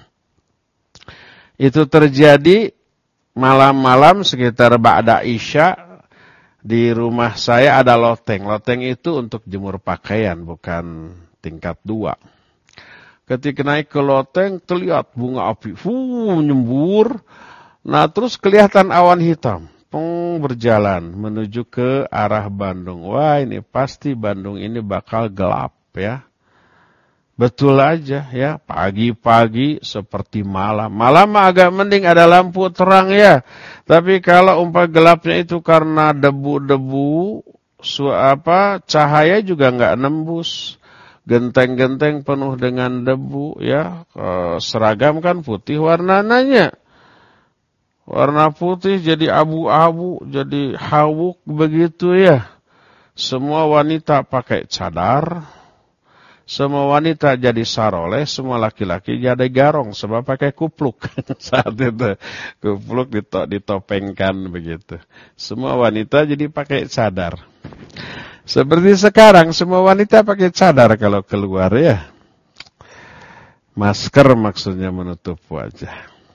itu terjadi malam-malam sekitar ba'da Isya, di rumah saya ada loteng. Loteng itu untuk jemur pakaian, bukan tingkat dua. Ketika naik ke loteng, terlihat bunga api, fuh, nyembur. Nah, terus kelihatan awan hitam, peng, berjalan menuju ke arah Bandung. Wah, ini pasti Bandung ini bakal gelap ya. Betul aja ya, pagi-pagi seperti malam. Malam agak mending ada lampu terang ya. Tapi kalau umpah gelapnya itu karena debu-debu, su apa cahaya juga nggak nembus. Genteng-genteng penuh dengan debu ya. E, seragam kan putih warnanya. warna putih jadi abu-abu, jadi hawuk begitu ya. Semua wanita pakai cadar, semua wanita jadi saroleh, semua laki-laki jadi garong sebab pakai kupluk. Saat itu kupluk ditopengkan begitu. Semua wanita jadi pakai cadar. Seperti sekarang semua wanita pakai cadar kalau keluar ya. Masker maksudnya menutup wajah.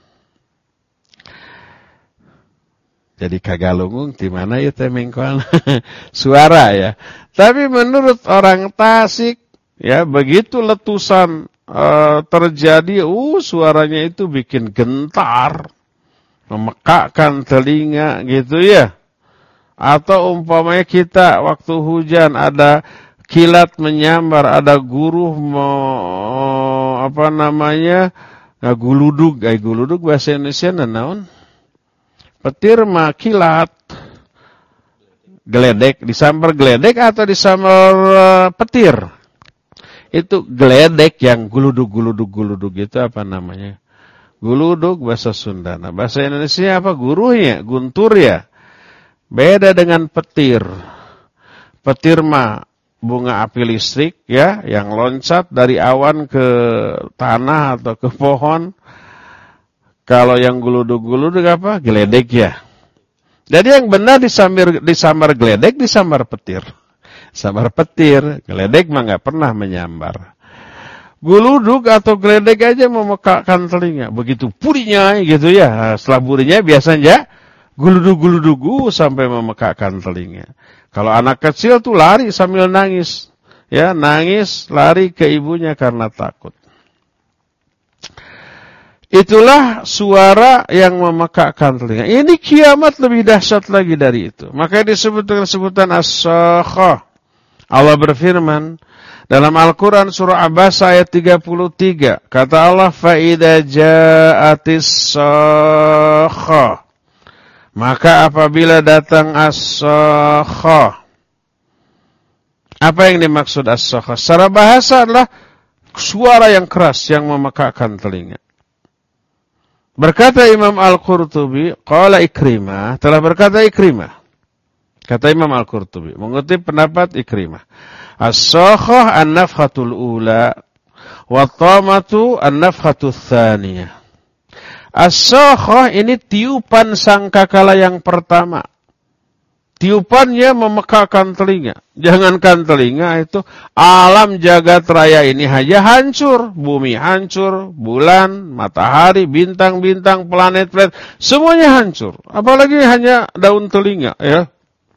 Jadi kagalungung di mana ya temengkoan suara ya. Tapi menurut orang Tasik ya begitu letusan uh, terjadi, uh suaranya itu bikin gentar, memekakkan telinga gitu ya. Atau umpamanya kita waktu hujan ada kilat menyambar, ada guruh mau apa namanya ngaguludug, ay guludug bahasa Indonesia naon? Petir mah kilat. Geledek, disambar geledek atau disambar uh, petir? Itu geledek yang guludug guludug guludug itu apa namanya? Guludug bahasa Sunda. Nah, bahasa Indonesia apa? Guruhnya, guntur ya. Beda dengan petir. Petir mah bunga api listrik ya, yang loncat dari awan ke tanah atau ke pohon. Kalau yang guludug-guludug apa? Geledek ya. Jadi yang benar disambar, disambar geledek, disambar petir. Sambar petir, geledek mah nggak pernah menyambar. Guludug atau geledek aja memekakkan telinga. Begitu purinya gitu ya. Setelah purinya biasanya guludug-guludug sampai memekakkan telinga. Kalau anak kecil tuh lari sambil nangis. Ya, nangis, lari ke ibunya karena takut. Itulah suara yang memekakkan telinga. Ini kiamat lebih dahsyat lagi dari itu. Makanya disebut dengan sebutan as-sakhah. Allah berfirman dalam Al-Quran surah Abasa ayat tiga puluh tiga. Kata Allah, فَإِذَا جَاءَتِ الصَّاخَّةُ maka apabila datang as-sakhah. Apa yang dimaksud as-sakhah? Secara bahasa adalah suara yang keras yang memekakkan telinga. Berkata Imam Al-Qurtubi, qala Ikrimah, telah berkata Ikrimah. Kata Imam Al-Qurtubi, mengutip pendapat Ikrimah. As-sakhah an-nafkhatul ula, wa tamatu an-nafkhatul thaniyah. As-sakhah ini tiupan sangkakala yang pertama. Tiupannya memekakkan telinga. Jangankan telinga itu, alam jagat raya ini aja hancur. Bumi hancur, bulan, matahari, bintang-bintang, planet-planet, semuanya hancur. Apalagi hanya daun telinga ya.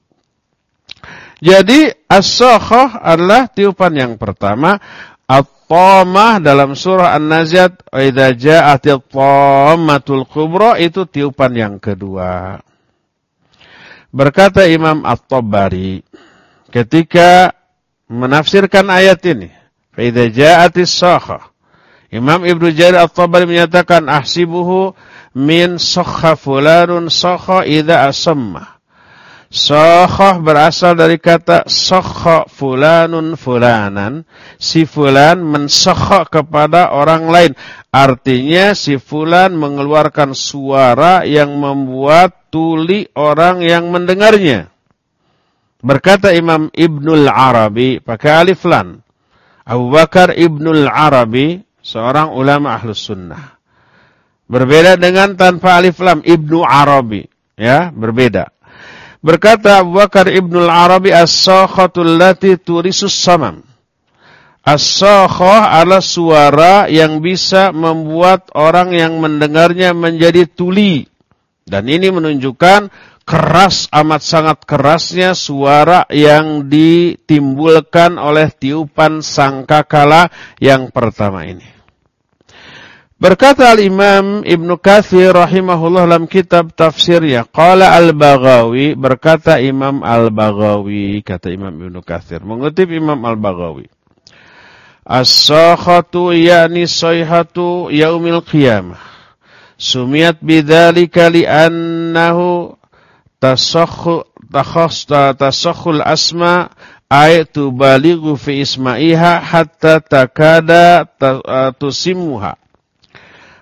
Jadi as-sakhah adalah tiupan yang pertama. At-tamah dalam surah An-Naziat, wa idza ja'atit tammatul kubra, itu tiupan yang kedua. Berkata Imam At-Tabari ketika menafsirkan ayat ini, fa idza ja'atis sakhah. Imam Ibnu Jarir At-Tabari menyatakan ahsibuhu min sakha fulanun sakha idza asamma. Sakhah berasal dari kata sakha fulanun fulanan. Si fulan mensakha kepada orang lain. Artinya si fulan mengeluarkan suara yang membuat tuli orang yang mendengarnya. Berkata Imam Ibnul Arabi, pakai alif lam. Abu Bakar Ibnul Arabi, seorang ulama Ahlus Sunnah. Berbeda dengan tanpa alif lam, Ibnu Arabi. Ya, berbeda. Berkata Abu Bakar Ibnul Arabi, as-sakhatul lati turisus samam. As-sakhah adalah suara yang bisa membuat orang yang mendengarnya menjadi tuli. Dan ini menunjukkan keras, amat sangat kerasnya suara yang ditimbulkan oleh tiupan sangkakala yang pertama ini. Berkata Al-Imam Ibnu Katsir rahimahullah dalam kitab tafsirnya, qala Al-Baghawi, berkata Imam Al-Baghawi, kata Imam Ibnu Katsir, mengutip Imam Al-Baghawi, as-sakhatu yani sayhatu yaumil qiyamah, sumiyat bidzalika li'annahu tasakhu takhasta tasakhul asma ay tubalighu fi isma'iha hatta takada tusimuha.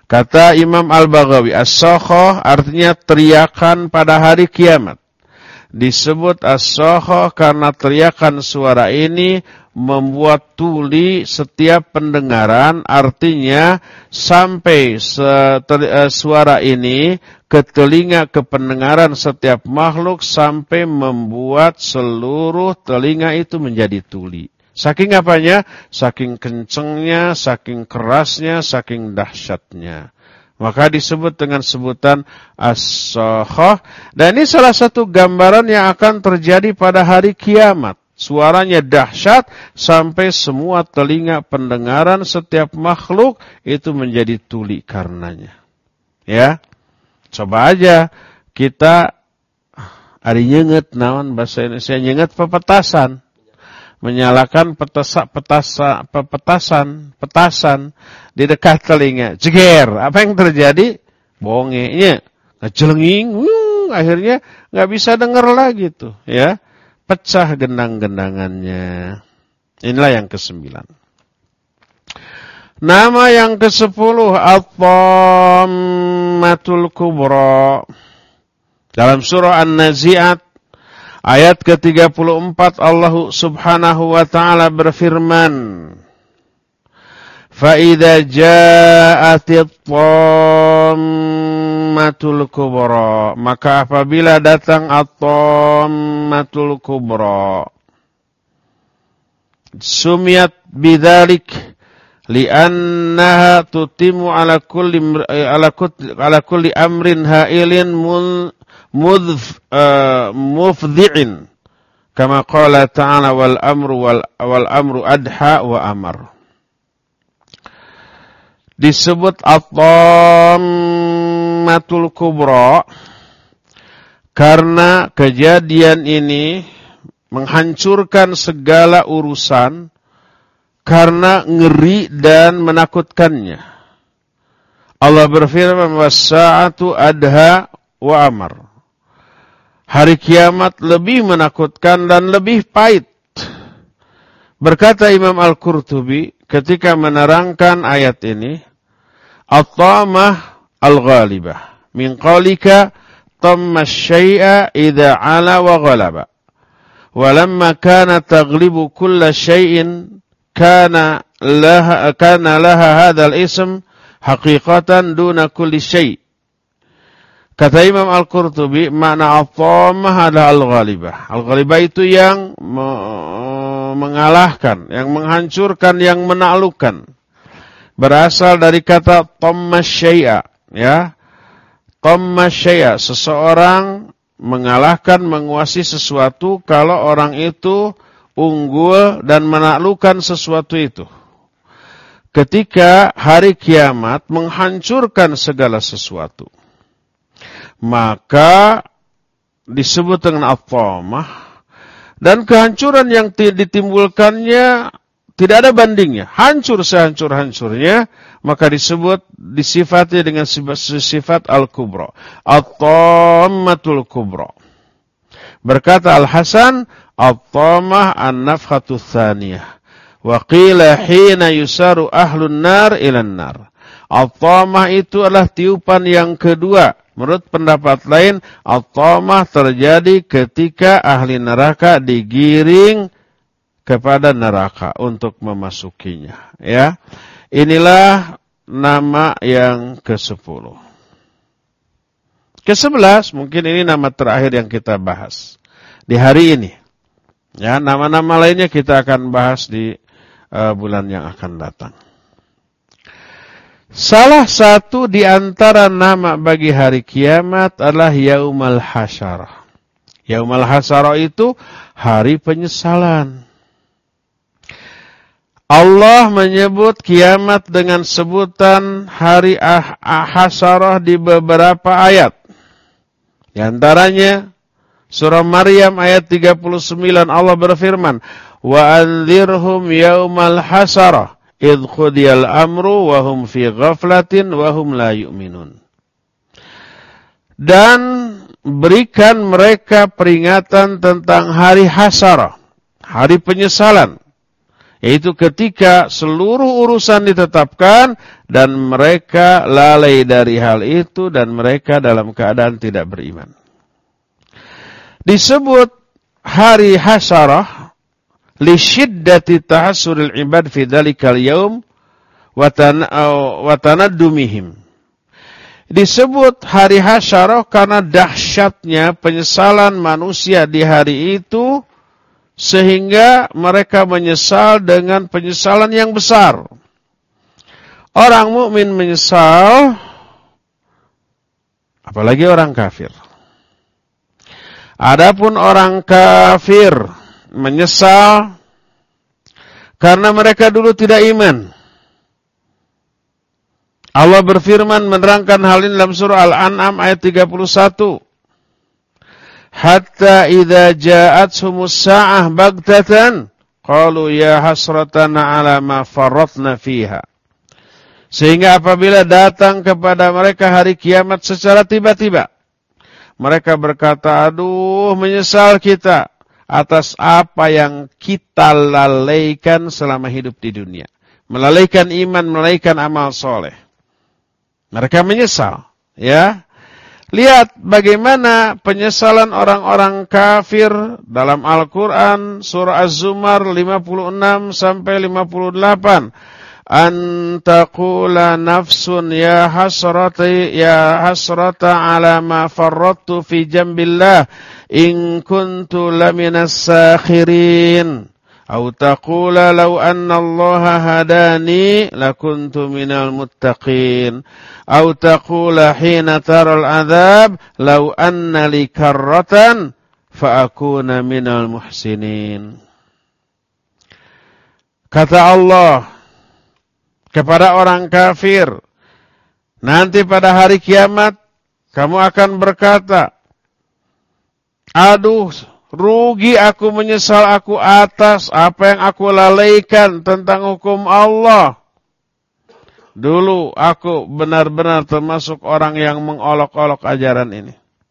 Kata Imam Al-Baghawi, as-sakha artinya teriakan pada hari kiamat. Disebut as-sakha karena teriakan suara ini membuat tuli setiap pendengaran, artinya sampai suara ini ke telinga, ke pendengaran setiap makhluk sampai membuat seluruh telinga itu menjadi tuli. Saking apanya? Saking kencengnya, saking kerasnya, saking dahsyatnya. Maka disebut dengan sebutan as-sakhah. Dan ini salah satu gambaran yang akan terjadi pada hari kiamat. Suaranya dahsyat sampai semua telinga pendengaran setiap makhluk itu menjadi tuli karenanya. Ya, coba aja kita ari nyenget naon bahasa Indonesia nyenget pepetasan. Menyalakan petasa, petasa, petasan, petasan di dekat telinga. Jeger, apa yang terjadi? Bongenya, ngejelenging, hmm, akhirnya nggak bisa dengar lagi tuh, ya. Pecah gendang-gendangannya. Inilah yang kesembilan. Nama yang kesepuluh, At-Tammatul Kubra. Dalam surah An-Nazi'at ayat ke tiga puluh empat Allah Subhanahu wa taala berfirman, "Fa idza ja'atit tammatul kubra," maka apabila datang at-tammatul kubra, sumiyat bidzalik li'annaha tutimu ala kulli ala kulli, ala kulli amrin ha'ilin mul Mudh, uh, mufdhi'in kama qala ta'ala wal amru wal, wal amru adha wa amar. Disebut at-tammatul kubra karena kejadian ini menghancurkan segala urusan karena ngeri dan menakutkannya. Allah berfirman, was-sa'atu adha wa amar. Hari kiamat lebih menakutkan dan lebih pahit. Berkata Imam Al-Qurtubi ketika menerangkan ayat ini, at-tamah al-ghalibah min qawlika tamma syai'a idza 'ala wa ghalaba. Walamma kana taghlibu kulla syai'in kana laha kana laha hadzal ism haqiqatan duna kulli syai'. Kata Imam Al-Qurtubi, makna at-tamah adalah al-ghalibah. Al-ghalibah itu yang me- mengalahkan, yang menghancurkan, yang menaklukkan. Berasal dari kata tamma syai'a, ya. Tamma syai'a, seseorang mengalahkan, menguasai sesuatu kalau orang itu unggul dan menaklukkan sesuatu itu. Ketika hari kiamat menghancurkan segala sesuatu, maka disebut dengan at-tamah, dan kehancuran yang ditimbulkannya tidak ada bandingnya, hancur sehancur-hancurnya, maka disebut disifati dengan sifat, sifat al-kubra, at-tammatul kubra. Berkata Al-Hasan, at-tamah an-nafkhatu tsaniyah wa qila hina yusaru ahlun nar ilan nar. At-tamah itu adalah tiupan yang kedua. Menurut pendapat lain, at-tamah terjadi ketika ahli neraka digiring kepada neraka untuk memasukinya. Ya, inilah nama yang kesepuluh. Kesebelas, mungkin ini nama terakhir yang kita bahas di hari ini. Ya, nama-nama lainnya kita akan bahas di uh, bulan yang akan datang. Salah satu di antara nama bagi hari kiamat adalah Yaumal Hasyarah. Yaumal Hasyarah itu hari penyesalan. Allah menyebut kiamat dengan sebutan hari ah- Hasyarah di beberapa ayat. Di antaranya surah Maryam ayat tiga puluh sembilan Allah berfirman, "Wa anzirhum yaumal hasyarah idh qudiyal amru wa hum fi ghaflatin wa hum la yu'minun." Dan berikan mereka peringatan tentang hari hasyarah, hari penyesalan, Yaitu ketika seluruh urusan ditetapkan dan mereka lalai dari hal itu dan mereka dalam keadaan tidak beriman. Disebut hari hasyarah li syiddati tahassuril ibad fi dzalikal yaum wa tanaddumihim. Disebut hari hasyarah karena dahsyatnya penyesalan manusia di hari itu, sehingga mereka menyesal dengan penyesalan yang besar. Orang mukmin menyesal, apalagi orang kafir. Adapun orang kafir menyesal karena mereka dulu tidak iman. Allah berfirman menerangkan hal ini dalam surah Al-An'am ayat tiga puluh satu. Hatta idza ja'athumus sa'ah baghtatan qalu ya hasratana 'ala ma farratna fiha. Sehingga apabila datang kepada mereka hari kiamat secara tiba-tiba, mereka berkata, aduh menyesal kita atas apa yang kita lalaikan selama hidup di dunia. Melalaikan iman, melalaikan amal soleh. Mereka menyesal, ya. Lihat bagaimana penyesalan orang-orang kafir dalam Al-Quran surah Az-Zumar lima puluh enam sampai lima puluh delapan. Antaqula nafsun ya hasrati ya hasrata ala ma farrattu fi jambillah in kuntu laminas sakhirin. Au taqula law anna allaha hadani lakuntu minal muttaqin. Au taqula hina taral adhab law anna li karratan fa akuna minal muhsinin. Kata Allah kepada orang kafir, nanti pada hari kiamat kamu akan berkata, aduh rugi aku, menyesal aku atas apa yang aku lalaikan tentang hukum Allah. Dulu aku benar-benar termasuk orang yang mengolok-olok ajaran ini.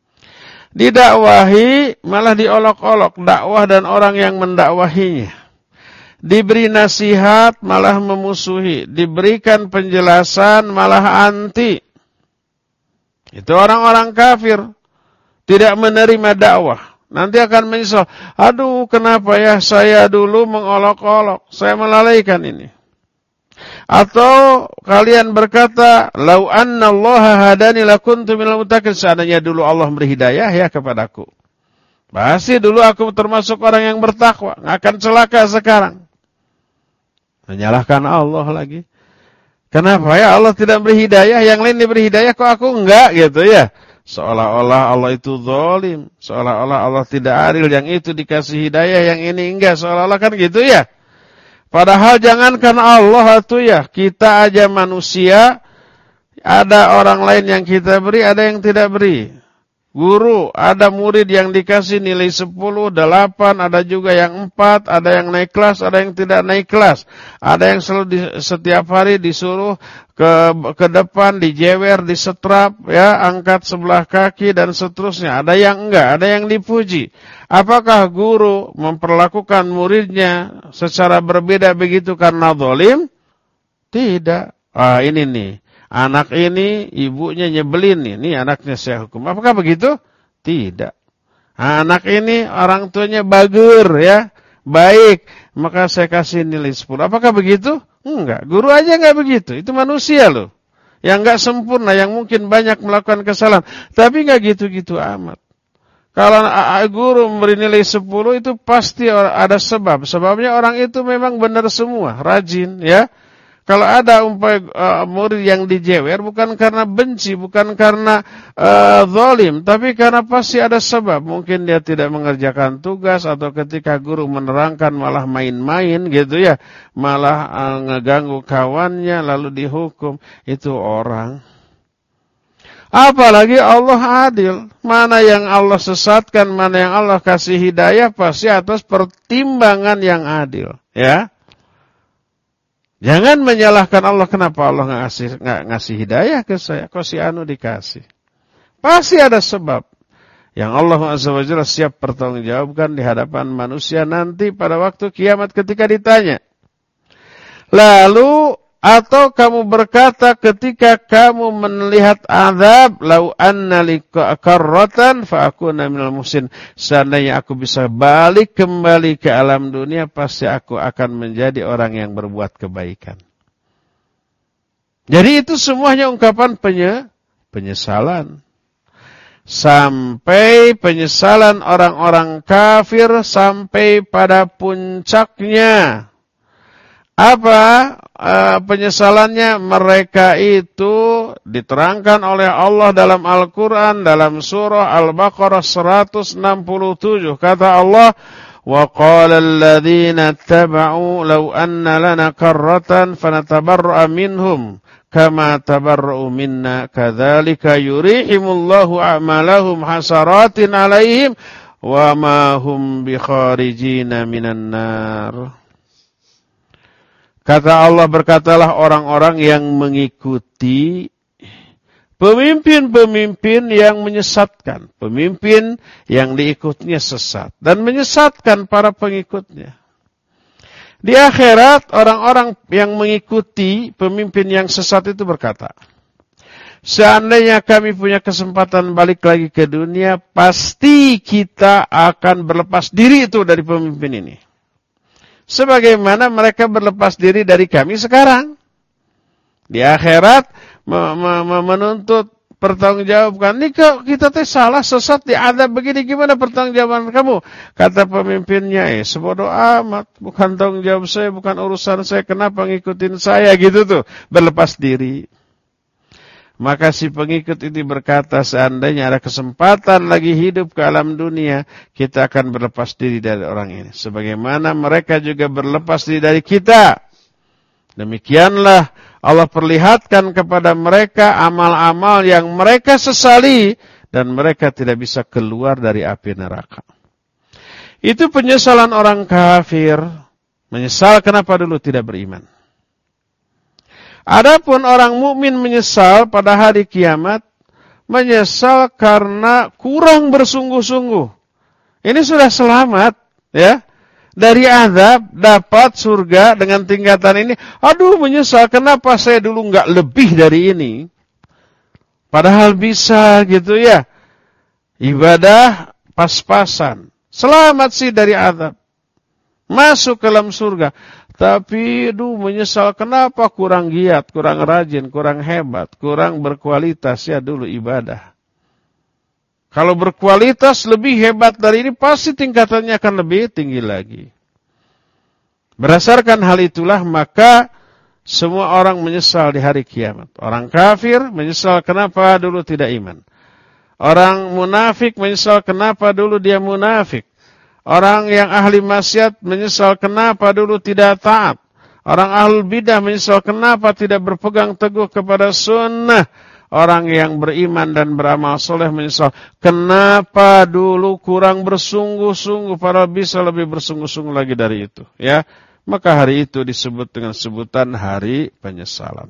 Didakwahi malah diolok-olok, dakwah dan orang yang mendakwahinya. Diberi nasihat malah memusuhi, diberikan penjelasan malah anti. Itu orang-orang kafir, tidak menerima dakwah. Nanti akan menyesal, aduh kenapa ya saya dulu mengolok-olok, saya melalaikan ini. Atau kalian berkata, lau anna allaha hadani lakuntu minal muttaqin, seandainya dulu Allah beri hidayah ya kepadaku, pasti dulu aku termasuk orang yang bertakwa, nggak akan celaka sekarang. Menyalahkan Allah lagi. Kenapa ya Allah tidak beri hidayah, yang lain diberi hidayah kok aku enggak gitu ya. Seolah-olah Allah itu zalim, seolah-olah Allah tidak adil, yang itu dikasih hidayah, yang ini enggak, seolah-olah kan gitu ya. Padahal jangankan Allah itu ya, kita aja manusia, ada orang lain yang kita beri, ada yang tidak beri. Guru, ada murid yang dikasih nilai sepuluh, delapan, ada juga yang empat, ada yang naik kelas, ada yang tidak naik kelas. Ada yang selalu di, setiap hari disuruh ke ke depan, dijewer, disetrap, ya, angkat sebelah kaki dan seterusnya. Ada yang enggak, ada yang dipuji. Apakah guru memperlakukan muridnya secara berbeda begitu karena zalim? Tidak. Ah, ini nih. Anak ini ibunya nyebelin nih, ini anaknya saya hukum. Apakah begitu? Tidak. Anak ini orang tuanya bager ya, baik, maka saya kasih nilai sepuluh. Apakah begitu? Enggak. Guru aja enggak begitu. Itu manusia loh. Yang enggak sempurna, yang mungkin banyak melakukan kesalahan. Tapi enggak gitu-gitu amat. Kalau guru memberi nilai sepuluh itu pasti ada sebab. Sebabnya orang itu memang benar semua, rajin ya. Kalau ada umpamanya uh, murid yang dijewer bukan karena benci, bukan karena uh, zalim, tapi karena pasti ada sebab. Mungkin dia tidak mengerjakan tugas, atau ketika guru menerangkan malah main-main gitu ya, malah uh, ngeganggu kawannya lalu dihukum. Itu orang. Apalagi Allah adil. Mana yang Allah sesatkan, mana yang Allah kasih hidayah, pasti atas pertimbangan yang adil, ya. Jangan menyalahkan Allah, kenapa Allah nggak ngasih, nggak ngasih hidayah ke saya, kok si anu dikasih. Pasti ada sebab yang Allah Azza wa Jalla siap pertanggungjawabkan di hadapan manusia nanti pada waktu kiamat ketika ditanya. Lalu atau kamu berkata ketika kamu melihat azab, lau anna lika karratan fa akuna minal muhsin. Seandainya aku bisa balik kembali ke alam dunia, pasti aku akan menjadi orang yang berbuat kebaikan. Jadi itu semuanya ungkapan penye, penyesalan. Sampai penyesalan orang-orang kafir sampai pada puncaknya. Apa uh, penyesalannya? Mereka itu diterangkan oleh Allah dalam Al-Quran, dalam surah Al-Baqarah seratus enam puluh tujuh. Kata Allah, وَقَالَ الَّذِينَ اتَّبَعُوا لَوْ أَنَّ لَنَا كَرَّةً فَنَتَبَرَّأَ مِنْهُمْ كَمَا تَبَرَّؤُوا مِنَّا كَذَلِكَ يُرِيحِمُ اللَّهُ أَعْمَالَهُمْ حَسَرَاتٍ عَلَيْهِمْ وَمَا هُمْ بِخَارِجِينَ مِنَ النَّارِ. Kata Allah, berkatalah orang-orang yang mengikuti pemimpin-pemimpin yang menyesatkan, pemimpin yang diikutnya sesat dan menyesatkan para pengikutnya. Di akhirat, orang-orang yang mengikuti pemimpin yang sesat itu berkata, seandainya kami punya kesempatan balik lagi ke dunia, pasti kita akan berlepas diri itu dari pemimpin ini. Sebagaimana mereka berlepas diri dari kami sekarang. Di akhirat me- me- menuntut pertanggungjawabkan. Ini kok kita teh salah, sesat, diadab begini, gimana pertanggungjawaban kamu? Kata pemimpinnya, eh sebodoh amat, bukan tanggung jawab saya, bukan urusan saya, kenapa ngikutin saya gitu tuh, berlepas diri. Maka si pengikut ini berkata, seandainya ada kesempatan lagi hidup ke alam dunia, kita akan berlepas diri dari orang ini. Sebagaimana mereka juga berlepas diri dari kita. Demikianlah Allah perlihatkan kepada mereka amal-amal yang mereka sesali, dan mereka tidak bisa keluar dari api neraka. Itu penyesalan orang kafir, menyesal kenapa dulu tidak beriman. Adapun orang mukmin menyesal pada hari kiamat, menyesal karena kurang bersungguh-sungguh. Ini sudah selamat, ya, dari azab, dapat surga dengan tingkatan ini. Aduh, menyesal kenapa saya dulu nggak lebih dari ini. Padahal bisa gitu ya. Ibadah pas-pasan. Selamat sih dari azab. Masuk ke dalam surga. Tapi, aduh, menyesal kenapa kurang giat, kurang rajin, kurang hebat, kurang berkualitas ya dulu ibadah. Kalau berkualitas lebih hebat dari ini, pasti tingkatannya akan lebih tinggi lagi. Berdasarkan hal itulah, maka semua orang menyesal di hari kiamat. Orang kafir menyesal kenapa dulu tidak iman. Orang munafik menyesal kenapa dulu dia munafik. Orang yang ahli maksiat menyesal kenapa dulu tidak taat. Orang ahlul bidah menyesal kenapa tidak berpegang teguh kepada sunnah. Orang yang beriman dan beramal soleh menyesal kenapa dulu kurang bersungguh-sungguh, padahal bisa lebih bersungguh-sungguh lagi dari itu. Ya, maka hari itu disebut dengan sebutan hari penyesalan.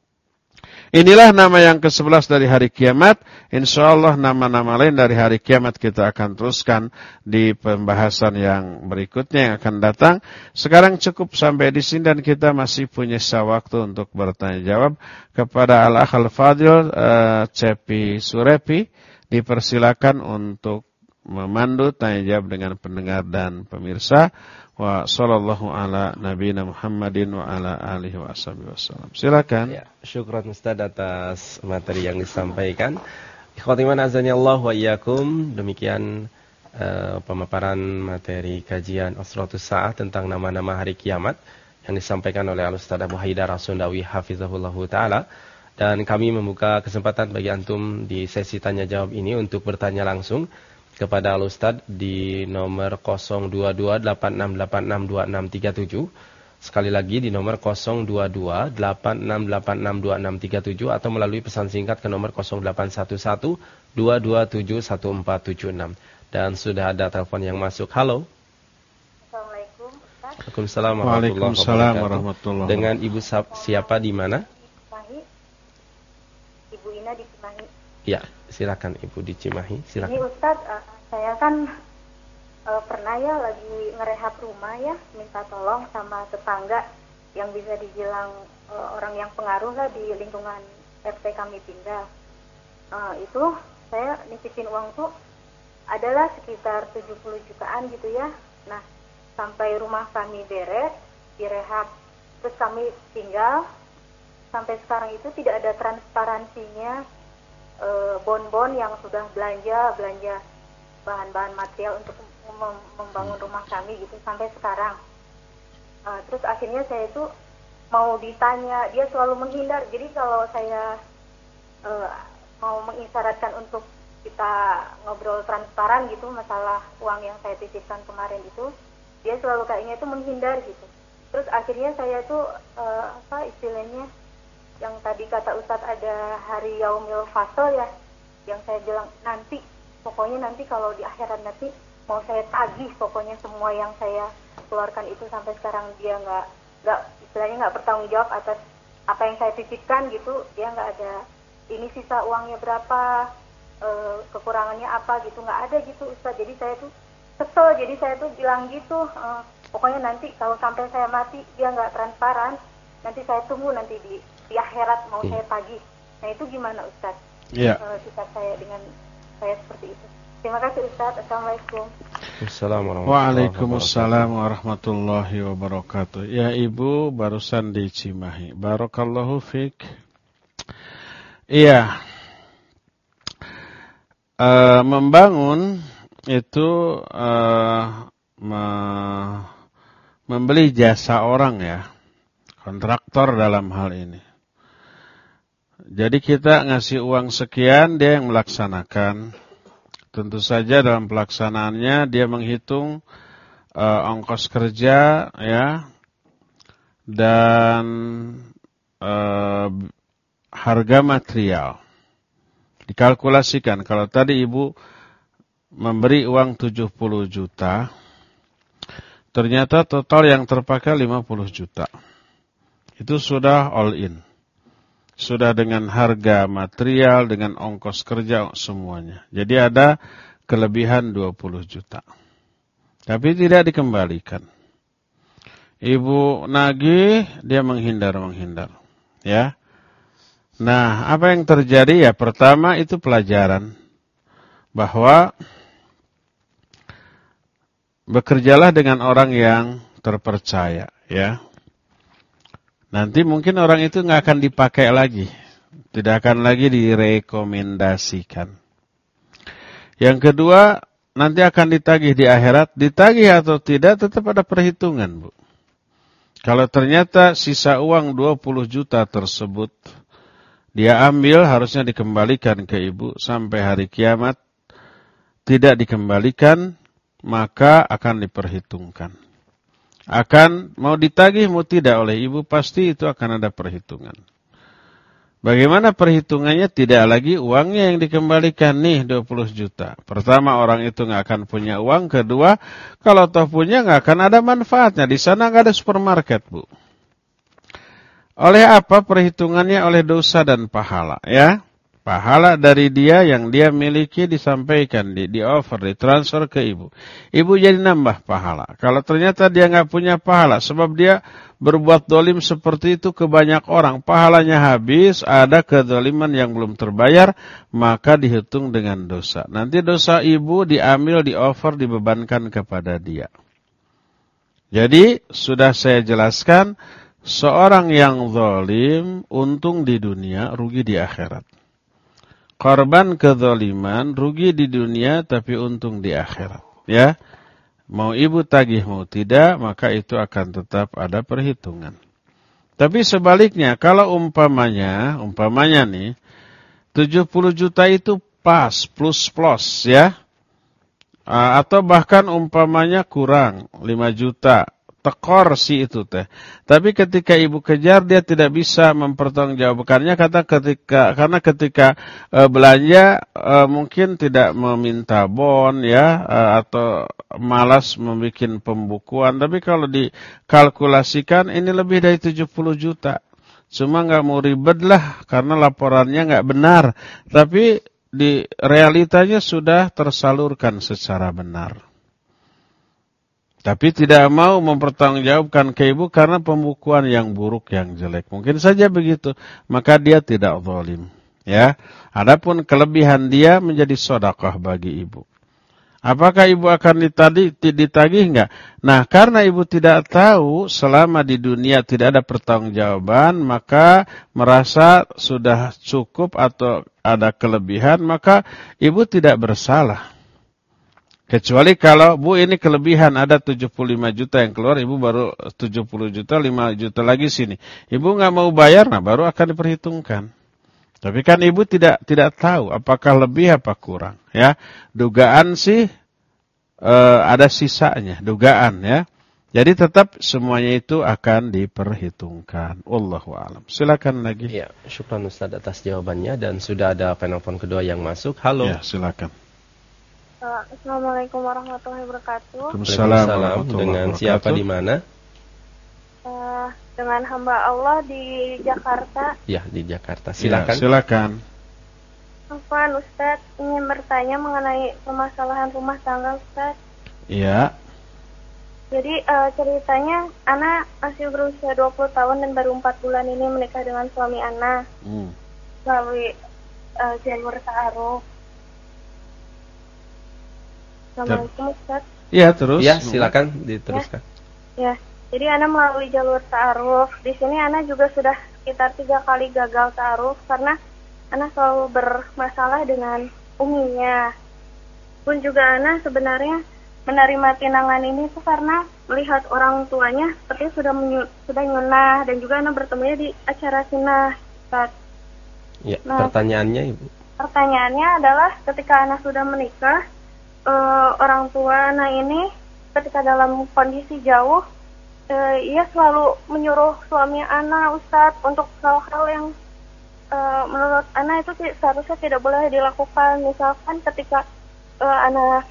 Inilah nama yang kesebelas dari hari kiamat. Insyaallah nama-nama lain dari hari kiamat kita akan teruskan di pembahasan yang berikutnya yang akan datang. Sekarang cukup sampai di sini dan kita masih punya waktu untuk bertanya jawab kepada Al-Akh Al-Fadil uh, Cepi Surepi. Dipersilakan untuk memandu tanya jawab dengan pendengar dan pemirsa. Wa sallallahu ala nabiyina Muhammadin wa ala alihi wa ashabihi wasallam. Silakan. Ya, syukran Ustaz atas materi yang disampaikan. Ikhwati man azani Allah wa iyyakum. Demikian uh, pemaparan materi kajian Asratus Saah tentang nama-nama hari kiamat yang disampaikan oleh Al-Ustaz Abu Haidar As-Sundawi hafizahullahu taala. Dan kami membuka kesempatan bagi antum di sesi tanya jawab ini untuk bertanya langsung kepada Al-Ustaz di nomor nol dua dua delapan enam delapan enam dua enam tiga tujuh. Sekali lagi di nomor nol dua dua delapan enam delapan enam dua enam tiga tujuh atau melalui pesan singkat ke nomor nol delapan satu satu dua dua tujuh satu empat tujuh enam. Dan sudah ada telepon yang masuk. Halo. Assalamualaikum Ustaz. Waalaikumsalam Waalaikumsalam warahmatullahi wabarakatuh. Dengan Ibu siapa di mana? Cimahi. Ibu Ina di Cimahi. Ya, silakan Ibu di Cimahi. Silakan. Ini Ustaz, uh, saya kan uh, pernah ya lagi ngerehab rumah ya, minta tolong sama tetangga. yang bisa dibilang uh, orang yang pengaruh lah di lingkungan R T kami tinggal. Uh, itu saya nitipin uang tuh adalah sekitar tujuh puluh jutaan gitu ya. Nah, sampai rumah kami beres, direhab, terus kami tinggal, sampai sekarang itu tidak ada transparansinya uh, bon-bon yang sudah belanja, belanja bahan-bahan material untuk mem- membangun rumah kami gitu sampai sekarang. Uh, terus akhirnya saya itu mau ditanya, dia selalu menghindar. Jadi kalau saya uh, mau mengisyaratkan untuk kita ngobrol transparan gitu masalah uang yang saya titipkan kemarin itu, dia selalu kayaknya itu menghindar gitu. Terus akhirnya saya tuh uh, apa istilahnya yang tadi kata Ustadz ada hari Yaumil Fasl ya, yang saya bilang nanti pokoknya nanti kalau di akhirat nanti mau saya tagih pokoknya semua yang saya keluarkan itu sampai sekarang dia nggak nggak istilahnya nggak bertanggung jawab atas apa yang saya titipkan gitu, dia nggak ada ini sisa uangnya berapa, e, kekurangannya apa gitu, nggak ada gitu Ustaz. Jadi saya tuh kesel, jadi saya tuh bilang gitu, e, pokoknya nanti kalau sampai saya mati dia nggak transparan, nanti saya tunggu nanti di, di akhirat mau hmm. saya tagih. Nah itu gimana Ustaz? Ya. E, sikap saya dengan saya seperti itu. Terima kasih Ustaz. Assalamualaikum. Waalaikumsalam warahmatullahi wabarakatuh. Ya Ibu barusan di Cimahi. Barakallahu fiik. Iya. E, membangun itu e, me, membeli jasa orang ya. Kontraktor dalam hal ini. Jadi kita ngasih uang sekian, dia yang melaksanakan. Tentu saja dalam pelaksanaannya dia menghitung uh, ongkos kerja ya dan uh, harga material. Dikalkulasikan kalau tadi Ibu memberi uang tujuh puluh juta, ternyata total yang terpakai lima puluh juta. Itu sudah all in. Sudah dengan harga material, dengan ongkos kerja semuanya. Jadi ada kelebihan dua puluh juta. Tapi tidak dikembalikan. Ibu nagih, dia menghindar-menghindar. Ya. Nah, apa yang terjadi ya? Pertama itu pelajaran. Bahwa bekerjalah dengan orang yang terpercaya. Ya. Nanti mungkin orang itu nggak akan dipakai lagi. Tidak akan lagi direkomendasikan. Yang kedua, nanti akan ditagih di akhirat. Ditagih atau tidak tetap ada perhitungan, Bu. Kalau ternyata sisa uang dua puluh juta tersebut, dia ambil harusnya dikembalikan ke Ibu sampai hari kiamat. Tidak dikembalikan, maka akan diperhitungkan. Akan mau ditagih mau tidak oleh Ibu, pasti itu akan ada perhitungan. Bagaimana perhitungannya? Tidak lagi uangnya yang dikembalikan, nih dua puluh juta. Pertama, orang itu nggak akan punya uang. Kedua, kalau toh punya nggak akan ada manfaatnya. Di sana nggak ada supermarket, Bu. Oleh apa perhitungannya? Oleh dosa dan pahala, ya. Pahala dari dia yang dia miliki disampaikan, di, di offer, ditransfer ke Ibu. Ibu jadi nambah pahala. Kalau ternyata dia nggak punya pahala, sebab dia berbuat dolim seperti itu ke banyak orang, pahalanya habis, ada kedoliman yang belum terbayar, maka dihitung dengan dosa. Nanti dosa Ibu diambil, di offer, dibebankan kepada dia. Jadi sudah saya jelaskan, seorang yang zalim untung di dunia, rugi di akhirat. Korban kezaliman, rugi di dunia tapi untung di akhirat. Ya, mau Ibu tagih mau tidak, maka itu akan tetap ada perhitungan. Tapi sebaliknya, kalau umpamanya, umpamanya nih, tujuh puluh juta itu pas, plus-plus ya. Atau bahkan umpamanya kurang, lima juta. Tekor sih itu teh. Tapi ketika Ibu kejar, dia tidak bisa mempertanggungjawabkannya kata ketika karena ketika e, belanja e, mungkin tidak meminta bon ya e, atau malas membuat pembukuan. Tapi kalau dikalkulasikan ini lebih dari tujuh puluh juta. Cuma nggak mau ribet lah karena laporannya nggak benar. Tapi di realitanya sudah tersalurkan secara benar. Tapi tidak mau mempertanggungjawabkan ke ibu karena pembukuan yang buruk, yang jelek. Mungkin saja begitu. Maka dia tidak zalim. Ya. Adapun kelebihan dia menjadi sedekah bagi ibu. Apakah ibu akan ditagih, ditagih enggak? Nah, karena ibu tidak tahu selama di dunia tidak ada pertanggungjawaban, maka merasa sudah cukup atau ada kelebihan, maka ibu tidak bersalah. Kecuali kalau, Bu, ini kelebihan, ada tujuh puluh lima juta yang keluar, ibu baru tujuh puluh juta, lima juta lagi sini. Ibu nggak mau bayar, nah baru akan diperhitungkan. Tapi kan ibu tidak tidak tahu apakah lebih apa kurang. Ya, dugaan sih e, ada sisanya, dugaan ya. Jadi tetap semuanya itu akan diperhitungkan. Wallahu a'lam. Silakan lagi. Ya, syukran Ustaz atas jawabannya dan sudah ada penelpon kedua yang masuk. Halo. Ya, silakan. Assalamualaikum warahmatullahi wabarakatuh. Waalaikumsalam. Dengan siapa di mana? Uh, dengan hamba Allah di Jakarta. Ya, di Jakarta. Silakan. Ya, silakan. Afwan, Ustaz ingin bertanya mengenai permasalahan rumah tangga, Ustaz. Iya. Jadi uh, ceritanya Ana masih berusia dua puluh tahun dan baru empat bulan ini menikah dengan suami Ana. Hmm. Melalui uh, jalur ta'aruf. Assalamualaikum, Ustaz. Iya, terus. Ya, silakan diteruskan. Ya, ya. Jadi Ana melalui jalur ta'aruf. Di sini Ana juga sudah sekitar tiga kali gagal ta'aruf karena Ana selalu bermasalah dengan uminya. Pun juga Ana sebenarnya menerima tinangan ini tuh karena melihat orang tuanya seperti sudah menyu, sudah nyunah dan juga Ana bertemunya di acara sinah, Ustaz. Ya, nah, pertanyaannya Ibu. Pertanyaannya adalah ketika Ana sudah menikah, Uh, orang tua Ana ini ketika dalam kondisi jauh, uh, ia selalu menyuruh suami Ana, Ustadz, untuk hal-hal yang uh, menurut Ana itu seharusnya tidak boleh dilakukan. Misalkan ketika uh, Ana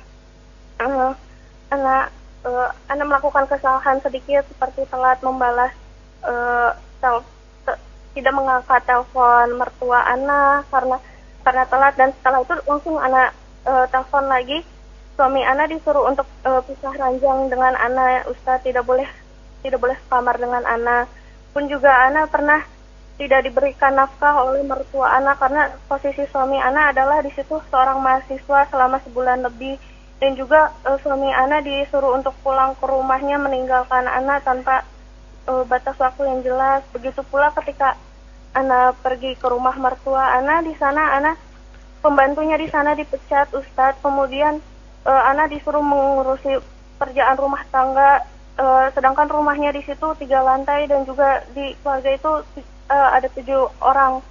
uh, Ana uh, Ana melakukan kesalahan sedikit seperti telat membalas uh, tel, te, tidak mengangkat telepon mertua Ana karena karena telat, dan setelah itu langsung Ana uh, telepon lagi. Suami Ana disuruh untuk uh, pisah ranjang dengan Ana, Ustaz, tidak boleh tidak boleh sekamar dengan Ana. Pun juga Ana pernah tidak diberikan nafkah oleh mertua Ana karena posisi suami Ana adalah di situ seorang mahasiswa selama sebulan lebih, dan juga uh, suami Ana disuruh untuk pulang ke rumahnya meninggalkan Ana tanpa uh, batas waktu yang jelas. Begitu pula ketika Ana pergi ke rumah mertua Ana, di sana Ana pembantunya di sana dipecat, Ustaz. Kemudian Uh, Ana disuruh mengurusi kerjaan rumah tangga, uh, sedangkan rumahnya di situ tiga lantai dan juga di keluarga itu uh, ada tujuh orang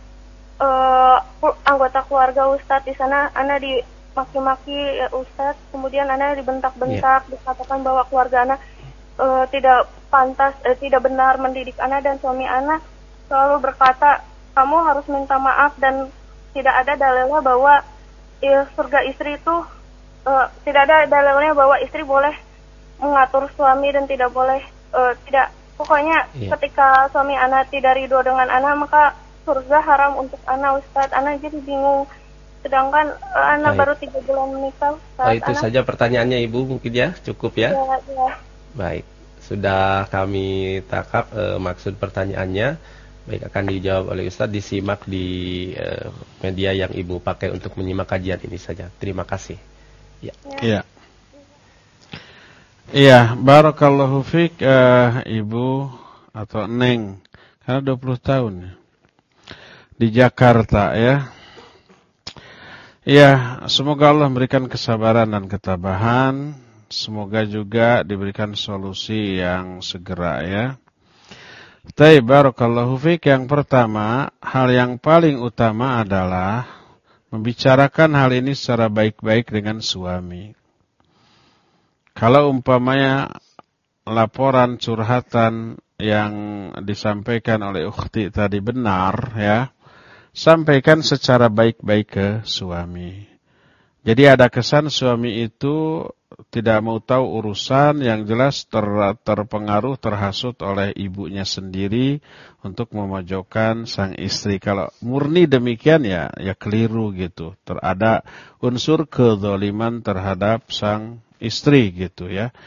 uh, anggota keluarga, Ustadz. Di sana Ana dimaki-maki, ya, Ustadz. Kemudian Ana dibentak-bentak, yeah. Dikatakan bahwa keluarga Ana uh, tidak pantas, uh, tidak benar mendidik Ana, dan suami Ana selalu berkata, kamu harus minta maaf, dan tidak ada dalilnya bahwa ya, surga istri itu Uh, tidak ada dalilnya bahwa istri boleh mengatur suami dan tidak boleh uh, tidak pokoknya yeah. Ketika suami Ana tidak ridho dengan Ana, maka surga haram untuk Ana, Ustadz. Ana jadi bingung, sedangkan uh, Ana baik. Baru tiga bulan menikah, Ustadz. Oh, itu Ana... saja pertanyaannya Ibu mungkin ya, cukup ya? Ya, ya. Baik, sudah kami tangkap uh, maksud pertanyaannya. Baik, akan dijawab oleh Ustadz, disimak di uh, media yang Ibu pakai untuk menyimak kajian ini saja. Terima kasih. Ya. Iya. Iya, barakallahu fiik uh, Ibu atau Neng. Karena dua puluh tahun ya. Di Jakarta ya. Iya, semoga Allah memberikan kesabaran dan ketabahan. Semoga juga diberikan solusi yang segera ya. Tapi barakallahu fiik, yang pertama, hal yang paling utama adalah membicarakan hal ini secara baik-baik dengan suami. Kalau umpamanya laporan curhatan yang disampaikan oleh ukhti tadi benar ya, sampaikan secara baik-baik ke suami. Jadi ada kesan suami itu tidak mau tahu urusan, yang jelas ter, terpengaruh, terhasut oleh ibunya sendiri untuk memojokkan sang istri. Kalau murni demikian ya ya keliru gitu. Terada unsur kezaliman terhadap sang istri gitu ya.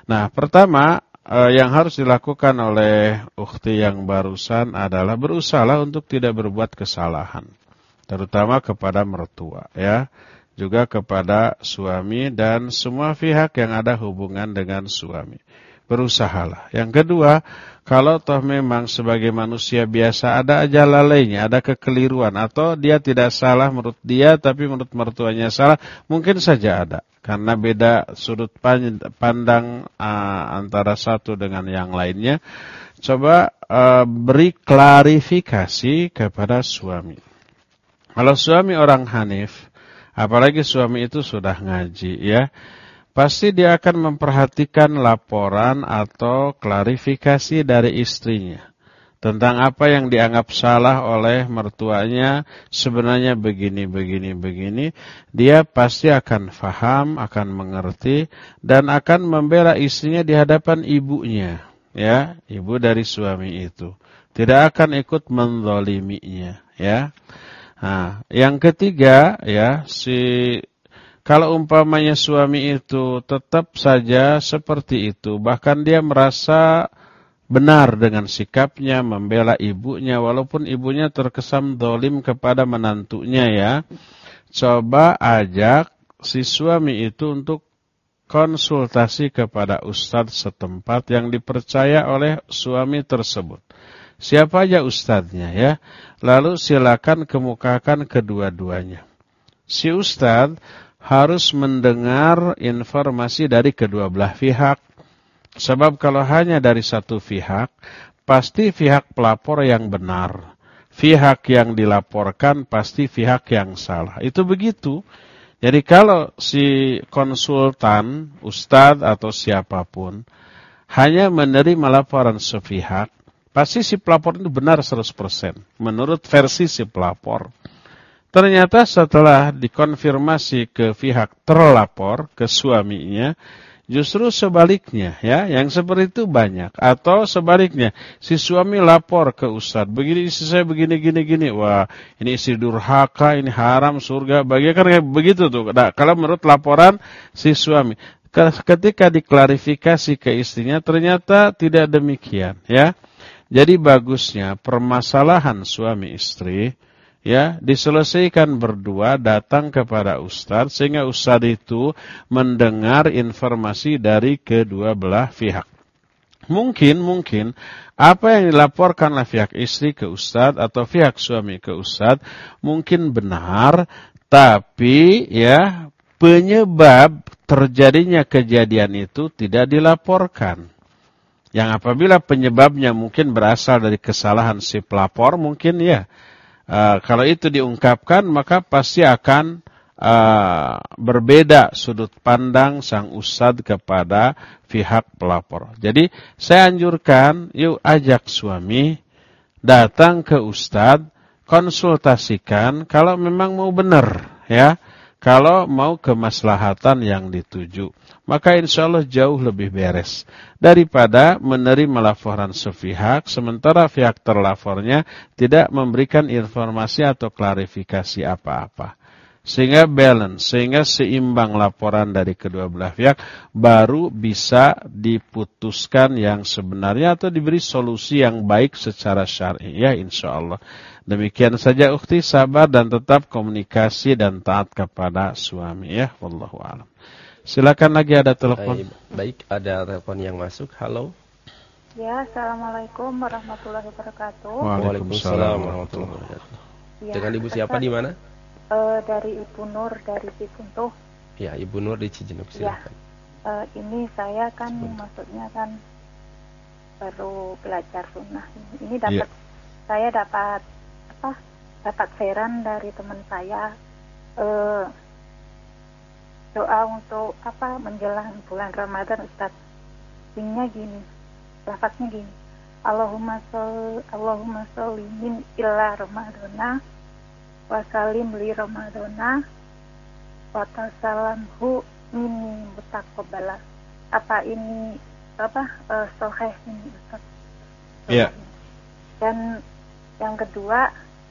Nah, pertama eh, yang harus dilakukan oleh ukhti yang barusan adalah berusaha untuk tidak berbuat kesalahan, terutama kepada mertua, ya, juga kepada suami dan semua pihak yang ada hubungan dengan suami. Berusahalah. Yang kedua, kalau toh memang sebagai manusia biasa ada aja lalainya, ada kekeliruan, atau dia tidak salah menurut dia tapi menurut mertuanya salah, mungkin saja ada. Karena beda sudut pandang uh, antara satu dengan yang lainnya. Coba uh, beri klarifikasi kepada suami. Kalau suami orang Hanif, apalagi suami itu sudah ngaji, ya, pasti dia akan memperhatikan laporan atau klarifikasi dari istrinya tentang apa yang dianggap salah oleh mertuanya, sebenarnya begini, begini, begini. Dia pasti akan faham, akan mengerti, dan akan membela istrinya di hadapan ibunya, ya, ibu dari suami itu. Tidak akan ikut menzaliminya, ya. Nah, yang ketiga, ya, si kalau umpamanya suami itu tetap saja seperti itu, bahkan dia merasa benar dengan sikapnya membela ibunya, walaupun ibunya terkesan zalim kepada menantunya, ya, coba ajak si suami itu untuk konsultasi kepada ustadz setempat yang dipercaya oleh suami tersebut. Siapa aja ustadznya, ya, lalu silakan kemukakan kedua-duanya. Si ustadz harus mendengar informasi dari kedua belah pihak. Sebab kalau hanya dari satu pihak, pasti pihak pelapor yang benar. Pihak yang dilaporkan pasti pihak yang salah. Itu begitu. Jadi kalau si konsultan, ustadz atau siapapun, hanya menerima laporan sepihak, pasti si pelapor itu benar seratus persen. Menurut versi si pelapor. Ternyata setelah dikonfirmasi ke pihak terlapor, ke suaminya, justru sebaliknya, ya, yang seperti itu banyak. Atau sebaliknya, si suami lapor ke ustadz, begini istri saya begini gini gini, wah ini istri durhaka, ini haram surga, bagi kan kayak begitu tuh. Nah, kalau menurut laporan si suami, ketika diklarifikasi ke istrinya, ternyata tidak demikian, ya. Jadi bagusnya permasalahan suami istri, ya, diselesaikan berdua, datang kepada ustadz, sehingga ustadz itu mendengar informasi dari kedua belah pihak. Mungkin, mungkin, apa yang dilaporkan oleh pihak istri ke ustadz atau pihak suami ke ustadz, mungkin benar, tapi, ya, penyebab terjadinya kejadian itu tidak dilaporkan. Yang apabila penyebabnya mungkin berasal dari kesalahan si pelapor, mungkin, ya, Uh, kalau itu diungkapkan, maka pasti akan uh, berbeda sudut pandang sang ustadz kepada pihak pelapor. Jadi saya anjurkan, yuk ajak suami datang ke ustadz, konsultasikan kalau memang mau benar, ya, kalau mau kemaslahatan yang dituju. Maka insya Allah jauh lebih beres daripada menerima laporan sepihak sementara pihak terlapornya tidak memberikan informasi atau klarifikasi apa-apa. Sehingga balance, sehingga seimbang laporan dari kedua belah pihak, baru bisa diputuskan yang sebenarnya atau diberi solusi yang baik secara syar'i, ya, insya Allah. Demikian saja ukhti, sabar dan tetap komunikasi dan taat kepada suami, ya. Wallahu a'lam. Silakan lagi ada telepon. Baik, baik, ada telepon yang masuk. Halo. Ya, assalamualaikum warahmatullahi wabarakatuh. Waalaikumsalam warahmatullahi wabarakatuh. Ya, dengan Ibu siapa di mana? Uh, dari Ibu Nur dari Cijentuh. Ya, Ibu Nur di Cijentuh, silakan. Ya, uh, ini saya kan Sebentar. maksudnya kan baru belajar sunnah. Ini dapat ya. saya dapat apa? Dapat saran dari teman saya. Uh, doa untuk apa menjelang bulan Ramadan, Ustaz. Singnya gini, lafaznya gini. Allahumma sholli Allahumma sholli min illa Ramadana wa salim li Ramadana wa tasalamhu minni mutaqabbala. Apa ini apa uh, sahih ini, Ustaz? Iya. Dan yang kedua,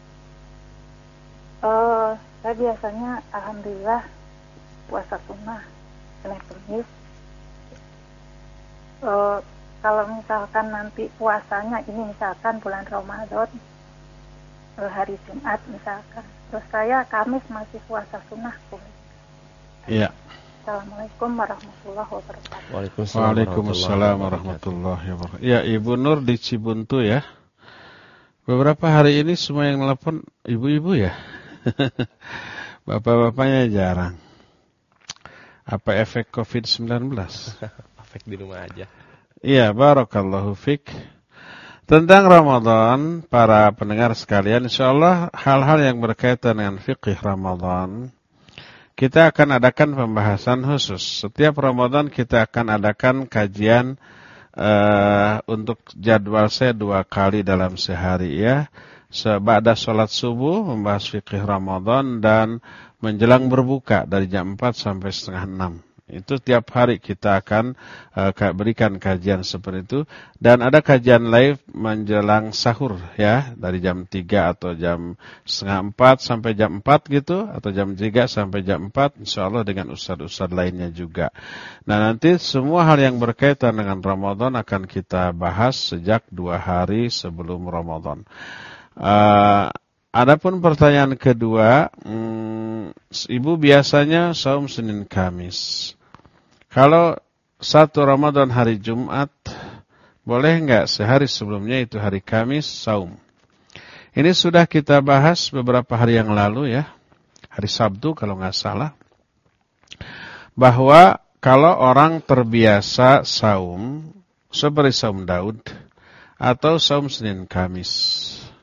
uh, saya biasanya alhamdulillah puasa sunnah elektronis uh, kalau misalkan nanti puasanya ini misalkan bulan Ramadan uh, hari Jumat misalkan, terus saya Kamis masih puasa sunnah. Iya. Assalamualaikum warahmatullahi wabarakatuh. Waalaikumsalam warahmatullahi wabarakatuh. Ya, Ibu Nur di Cibuntu ya. Beberapa hari ini semua yang telepon ibu-ibu ya. Bapak-bapaknya jarang. Apa efek covid sembilan belas? Efek di rumah aja. Iya, barakallahu fik. Tentang Ramadan, para pendengar sekalian, insyaallah hal-hal yang berkaitan dengan fikih Ramadan kita akan adakan pembahasan khusus. Setiap Ramadan kita akan adakan kajian uh, untuk jadwal saya dua kali dalam sehari ya. Seba'da sholat subuh membahas fikih Ramadan dan menjelang berbuka dari jam empat sampai setengah enam. Itu tiap hari kita akan uh, berikan kajian seperti itu. Dan ada kajian live menjelang sahur ya. Dari jam tiga atau jam setengah empat sampai jam empat gitu. Atau jam tiga sampai jam empat. InsyaAllah dengan ustadz-ustadz lainnya juga. Nah nanti semua hal yang berkaitan dengan Ramadan akan kita bahas sejak dua hari sebelum Ramadan. Uh, Adapun pertanyaan kedua, hmm, ibu biasanya saum Senin Kamis. Kalau satu Ramadan hari Jumat, boleh enggak sehari sebelumnya itu hari Kamis saum? Ini sudah kita bahas beberapa hari yang lalu ya, hari Sabtu kalau enggak salah. Bahwa kalau orang terbiasa saum, seperti saum Daud, atau saum Senin Kamis,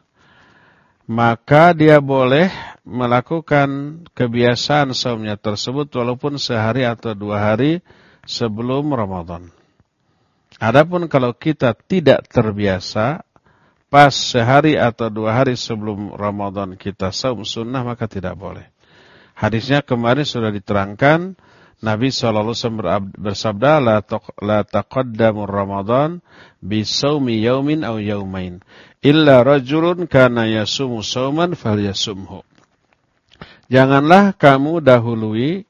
maka dia boleh melakukan kebiasaan saumnya tersebut walaupun sehari atau dua hari sebelum Ramadan. Adapun kalau kita tidak terbiasa, pas sehari atau dua hari sebelum Ramadan kita saum sunnah, maka tidak boleh. Hadisnya kemarin sudah diterangkan, Nabi shallallahu alaihi wasallam bersabda, la taqaddamu Ramadan bisawmi yaumin aw yaumain illa rajulun kana yasumu sauman falyasumhu. Janganlah kamu dahului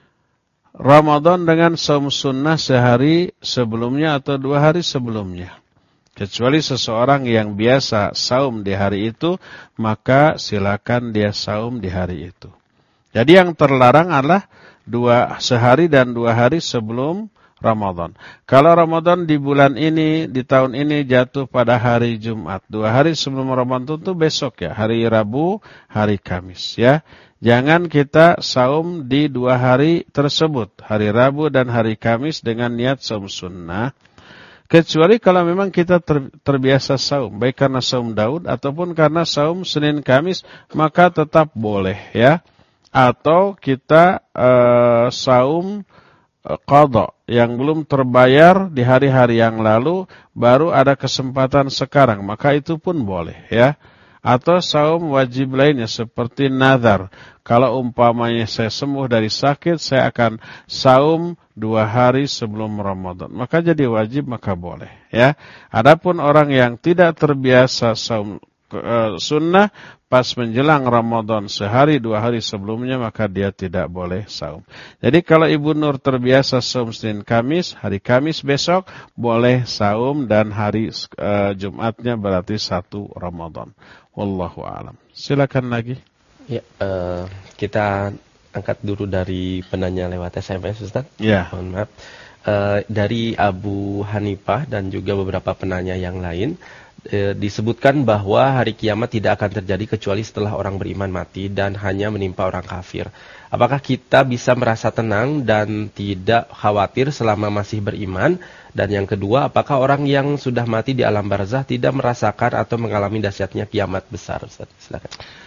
Ramadan dengan saum sunnah sehari sebelumnya atau dua hari sebelumnya. Kecuali seseorang yang biasa saum di hari itu, maka silakan dia saum di hari itu. Jadi yang terlarang adalah dua sehari dan dua hari sebelum Ramadan. Kalau Ramadan di bulan ini, di tahun ini jatuh pada hari Jumat, dua hari sebelum Ramadan itu besok ya, hari Rabu, hari Kamis ya. Jangan kita saum di dua hari tersebut, hari Rabu dan hari Kamis dengan niat saum sunnah. Kecuali kalau memang kita ter, terbiasa saum, baik karena saum Daud ataupun karena saum Senin Kamis, maka tetap boleh ya. Atau kita uh, saum uh, qadha yang belum terbayar di hari-hari yang lalu, baru ada kesempatan sekarang, maka itu pun boleh ya. Atau saum wajib lainnya seperti nazar. Kalau umpamanya saya sembuh dari sakit, saya akan saum dua hari sebelum Ramadan, maka jadi wajib, maka boleh ya. Adapun orang yang tidak terbiasa saum uh, sunnah, pas menjelang Ramadan sehari dua hari sebelumnya, maka dia tidak boleh saum. Jadi kalau Ibu Nur terbiasa saum Senin Kamis, hari Kamis besok boleh saum dan hari uh, Jumatnya berarti satu Ramadan. Wallahu a'lam. Silakan lagi. Ya, uh, kita angkat dulu dari penanya lewat S M S, Ustaz. Ya. Mohon maaf. Uh, dari Abu Hanifah dan juga beberapa penanya yang lain, E, disebutkan bahwa hari kiamat tidak akan terjadi kecuali setelah orang beriman mati dan hanya menimpa orang kafir. Apakah kita bisa merasa tenang dan tidak khawatir selama masih beriman? Dan yang kedua, apakah orang yang sudah mati di alam barzah tidak merasakan atau mengalami dahsyatnya kiamat besar? Ustaz, silakan.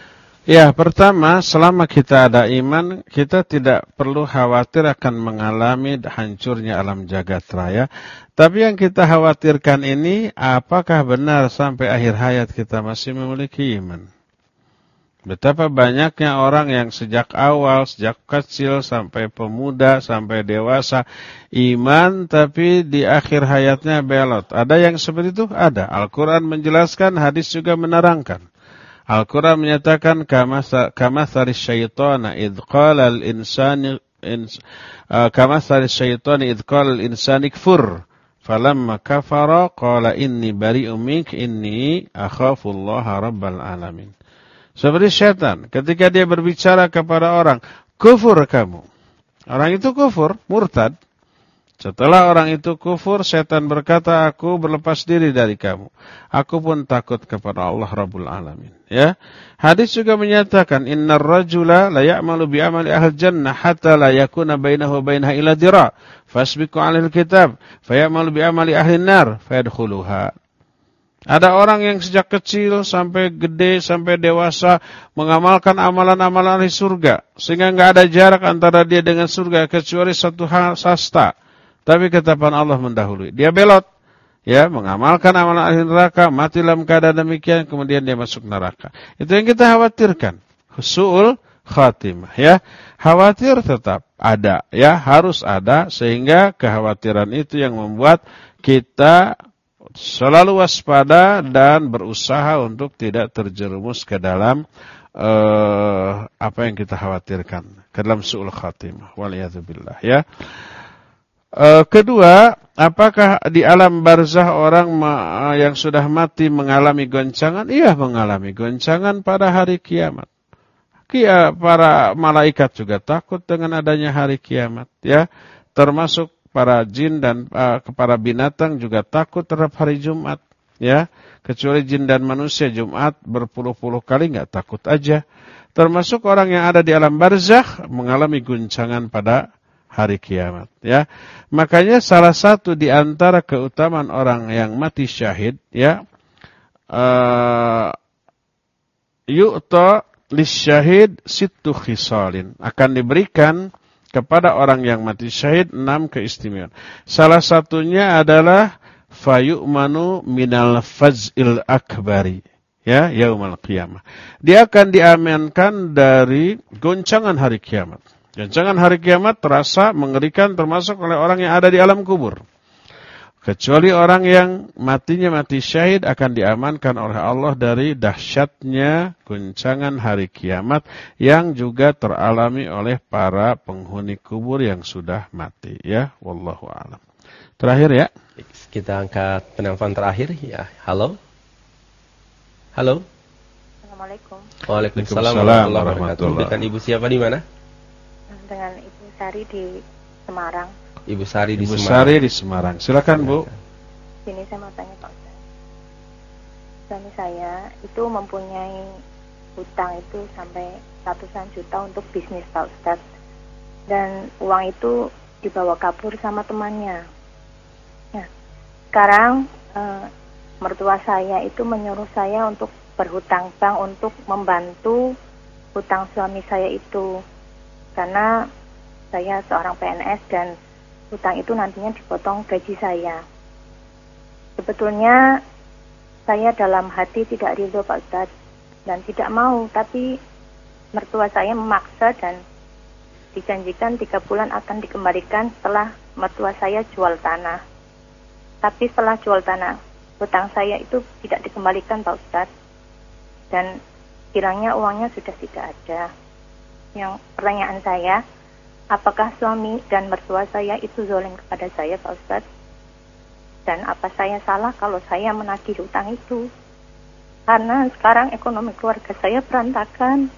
Ya, pertama, selama kita ada iman, kita tidak perlu khawatir akan mengalami hancurnya alam jagat raya. Tapi yang kita khawatirkan ini, apakah benar sampai akhir hayat kita masih memiliki iman? Betapa banyaknya orang yang sejak awal, sejak kecil, sampai pemuda, sampai dewasa, iman, tapi di akhir hayatnya belot. Ada yang seperti itu? Ada. Al-Quran menjelaskan, hadis juga menerangkan. Al-Quran menyatakan kamathali syaitana idh qala al-insani kamathali syaitani idh qala al-insani kfur Falamma kafara qala inni bari'um mink inni akhafullaha rabbal alamin. Seperti syaitan ketika dia berbicara kepada orang, kufur kamu. Orang itu kufur, murtad. Setelah orang itu kufur, setan berkata, aku berlepas diri dari kamu. Aku pun takut kepada Allah Rabbul Alamin. Ya, hadis juga menyatakan, innar rajula la ya'malu bi amali ahli jannah hatta la yakuna bainahu wa bainaha illa dira. Fasbiqu 'alal kitab, fayamalu bi amali ahli nar, fayadkhuluha. Ada orang yang sejak kecil sampai gede sampai dewasa mengamalkan amalan-amalan ahli surga, sehingga enggak ada jarak antara dia dengan surga kecuali satu sasta. Tapi ketetapan Allah mendahului. Dia belot, ya, mengamalkan amalan ahli neraka, mati dalam keadaan demikian, kemudian dia masuk neraka. Itu yang kita khawatirkan. Su'ul khatimah, ya. Khawatir tetap ada, ya, harus ada, sehingga kekhawatiran itu yang membuat kita selalu waspada dan berusaha untuk tidak terjerumus ke dalam uh, apa yang kita khawatirkan, ke dalam su'ul khatimah. Waliyadzubillah, ya. Uh, kedua, apakah di alam barzah orang ma- yang sudah mati mengalami goncangan? Iya, mengalami goncangan pada hari kiamat. Kia, para malaikat juga takut dengan adanya hari kiamat, ya. Termasuk para jin dan uh, para binatang juga takut terhadap hari Jumat, ya. Kecuali jin dan manusia Jumat berpuluh-puluh kali enggak takut aja. Termasuk orang yang ada di alam barzakh mengalami guncangan pada hari kiamat, ya. Makanya salah satu di antara keutamaan orang yang mati syahid, ya, uh, yu'ta lisyahid sittu khisalin, akan diberikan kepada orang yang mati syahid enam keistimewaan. Salah satunya adalah fayu'manu minal faz'il akbari, ya, yaumal qiyamah. Dia akan diamankan dari goncangan hari kiamat. Goncangan hari kiamat terasa mengerikan, termasuk oleh orang yang ada di alam kubur. Kecuali orang yang matinya mati syahid akan diamankan oleh Allah dari dahsyatnya goncangan hari kiamat yang juga teralami oleh para penghuni kubur yang sudah mati, ya. Wallahu a'lam. Terakhir, ya. Kita angkat penelpon terakhir, ya. Halo. Halo. Assalamualaikum. Waalaikumsalam warahmatullahi wabarakatuh. Dengan Ibu siapa di mana? Dengan Ibu Sari di Semarang. Ibu Sari di Ibu Semarang. Sari di Semarang. Silakan, Bu. Ini saya mau tanya Pak Ustaz. Suami saya itu mempunyai hutang itu sampai ratusan juta untuk bisnis Pak Ustaz. Dan uang itu dibawa kabur sama temannya. Nah, sekarang e, mertua saya itu menyuruh saya untuk berhutang bank untuk membantu hutang suami saya itu. Karena saya seorang P N S dan hutang itu nantinya dipotong gaji saya. Sebetulnya saya dalam hati tidak ridho Pak Ustaz dan tidak mau, tapi mertua saya memaksa dan dijanjikan tiga bulan akan dikembalikan setelah mertua saya jual tanah. Tapi setelah jual tanah, hutang saya itu tidak dikembalikan Pak Ustaz, dan kiranya uangnya sudah tidak ada. Yang pertanyaan saya, apakah suami dan mertua saya itu zalim kepada saya Pak Ustaz? Dan apa saya salah kalau saya menagih hutang itu? Karena sekarang ekonomi keluarga saya berantakan.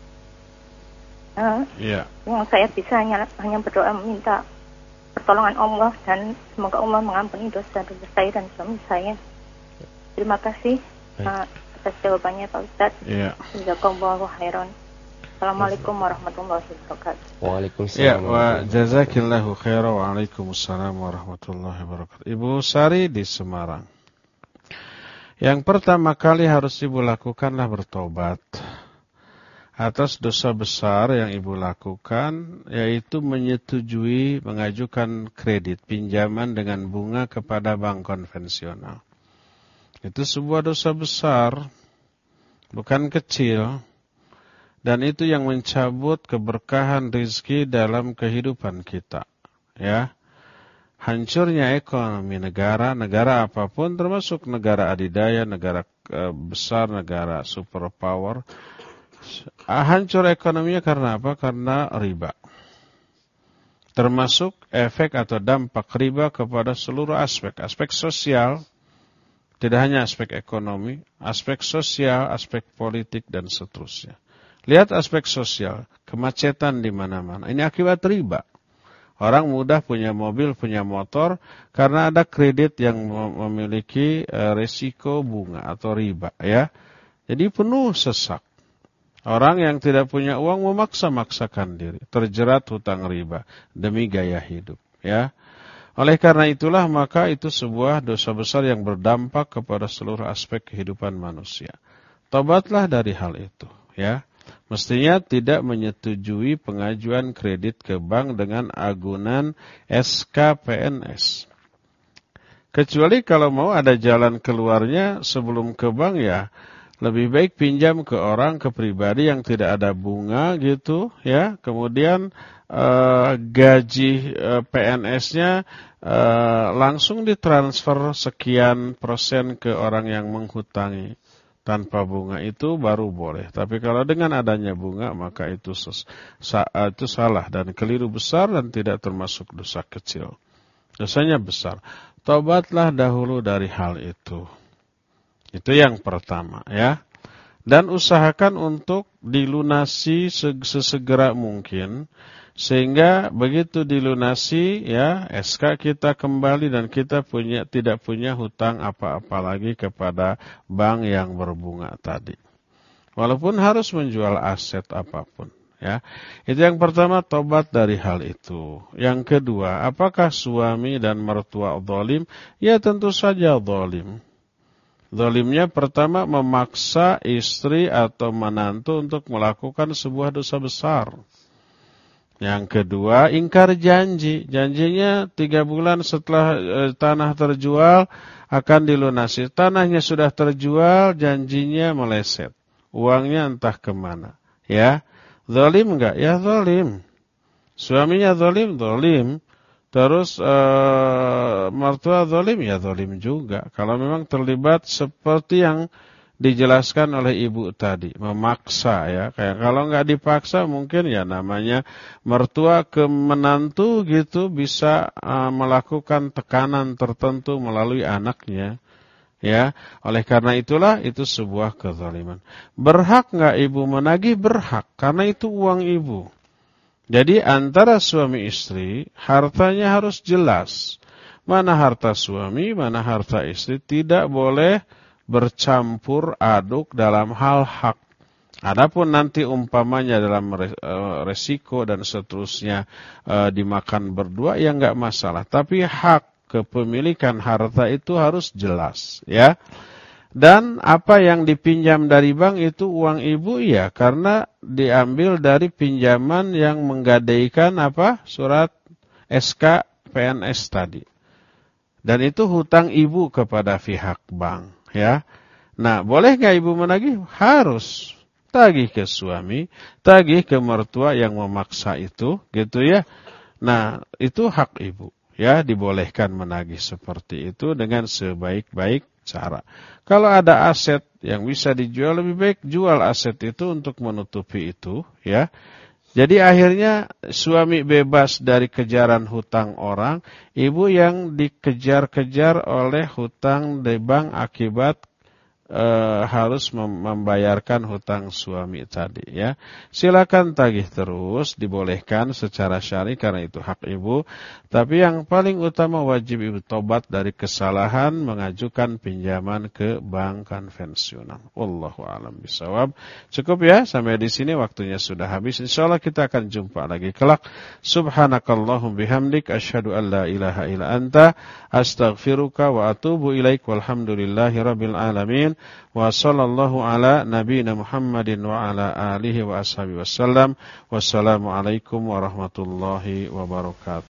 Nah, yeah. Yang saya bisa hanya, hanya berdoa meminta pertolongan Allah dan semoga Allah mengampuni dosa-dosa saya dan suami saya. Terima kasih uh, atas jawabannya Pak Ustaz. Yeah. Jazakallahu khairan. Assalamualaikum warahmatullahi wabarakatuh. Waalaikumsalam. Ya, wa jazakillahu khairan wa waalaikumsalam warahmatullahi wabarakatuh. Ibu Sari di Semarang. Yang pertama kali harus Ibu lakukanlah bertobat atas dosa besar yang Ibu lakukan, yaitu menyetujui mengajukan kredit pinjaman dengan bunga kepada bank konvensional. Itu sebuah dosa besar, bukan kecil. Dan itu yang mencabut keberkahan rezeki dalam kehidupan kita, ya. Hancurnya ekonomi negara, negara apapun termasuk negara adidaya, negara e, besar, negara superpower. Hancur ekonominya karena apa? Karena riba. termasuk efek atau dampak riba kepada seluruh aspek. Aspek sosial, tidak hanya aspek ekonomi, aspek sosial, aspek politik, dan seterusnya. Lihat aspek sosial, kemacetan di mana-mana. Ini akibat riba. Orang mudah punya mobil, punya motor, karena ada kredit yang memiliki resiko bunga atau riba. Ya, jadi penuh sesak. Orang yang tidak punya uang memaksa-maksakan diri, terjerat hutang riba demi gaya hidup. Ya, oleh karena itulah maka itu sebuah dosa besar yang berdampak kepada seluruh aspek kehidupan manusia. Tobatlah dari hal itu. Ya. Mestinya tidak menyetujui pengajuan kredit ke bank dengan agunan S K P N S. Kecuali kalau mau ada jalan keluarnya sebelum ke bank, ya lebih baik pinjam ke orang, ke pribadi yang tidak ada bunga gitu, ya. Kemudian eh, gaji eh, P N S-nya eh, langsung ditransfer sekian persen ke orang yang menghutangi. Tanpa bunga itu baru boleh. Tapi kalau dengan adanya bunga, maka itu, ses, sa, itu salah dan keliru besar dan tidak termasuk dosa kecil. Dosanya besar. Tobatlah dahulu dari hal itu. Itu yang pertama, ya. Dan usahakan untuk dilunasi sesegera mungkin. Sehingga begitu dilunasi, ya, S K kita kembali dan kita punya tidak punya hutang apa-apa lagi kepada bank yang berbunga tadi. Walaupun harus menjual aset apapun, ya. Itu yang pertama, tobat dari hal itu. Yang kedua, apakah suami dan mertua zalim? Ya tentu saja zalim. Zalimnya pertama memaksa istri atau menantu untuk melakukan sebuah dosa besar. Yang kedua, ingkar janji. Janjinya tiga bulan setelah e, tanah terjual akan dilunasi. Tanahnya sudah terjual, janjinya meleset. Uangnya entah kemana. Ya, zalim enggak? Ya zalim. Suaminya zalim, zalim. Terus e, mertua zalim, ya zalim juga. Kalau memang terlibat seperti yang dijelaskan oleh ibu tadi, memaksa, ya. Kayak kalau nggak dipaksa mungkin ya namanya mertua ke menantu gitu bisa uh, melakukan tekanan tertentu melalui anaknya, ya. Oleh karena itulah itu sebuah kezaliman. Berhak nggak ibu menagih? Berhak, karena itu uang ibu. Jadi antara suami istri hartanya harus jelas. Mana harta suami, mana harta istri, tidak boleh bercampur aduk dalam hal hak. Adapun nanti umpamanya dalam resiko dan seterusnya e, dimakan berdua, ya enggak masalah. Tapi hak kepemilikan harta itu harus jelas, ya. Dan apa yang dipinjam dari bank itu uang ibu, ya, karena diambil dari pinjaman yang menggadaikan apa? Surat S K P N S tadi. Dan itu hutang ibu kepada pihak bank. Ya, nah boleh nggak ibu menagih? Harus tagih ke suami, tagih ke mertua yang memaksa itu, gitu ya. Nah itu hak ibu, ya, dibolehkan menagih seperti itu dengan sebaik-baik cara. Kalau ada aset yang bisa dijual, lebih baik jual aset itu untuk menutupi itu, ya. Jadi akhirnya suami bebas dari kejaran hutang orang, ibu yang dikejar-kejar oleh hutang di bank akibat e, harus membayarkan hutang suami tadi, ya. Silakan tagih terus, dibolehkan secara syar'i karena itu hak ibu. Tapi yang paling utama wajib ibu tobat dari kesalahan mengajukan pinjaman ke bank konvensional. Wallahu a'lam bishawab. Cukup ya, sampai di sini waktunya sudah habis. Insyaallah kita akan jumpa lagi kelak. Subhanakallahum bihamdik asyhadu an la ilaha illa anta astaghfiruka wa atubu ilaik. Walhamdulillahi rabbil alamin. Wa sallallahu ala nabiyina Muhammadin wa ala alihi wa ashabihi wasallam. Wassalamualaikum warahmatullahi wabarakatuh.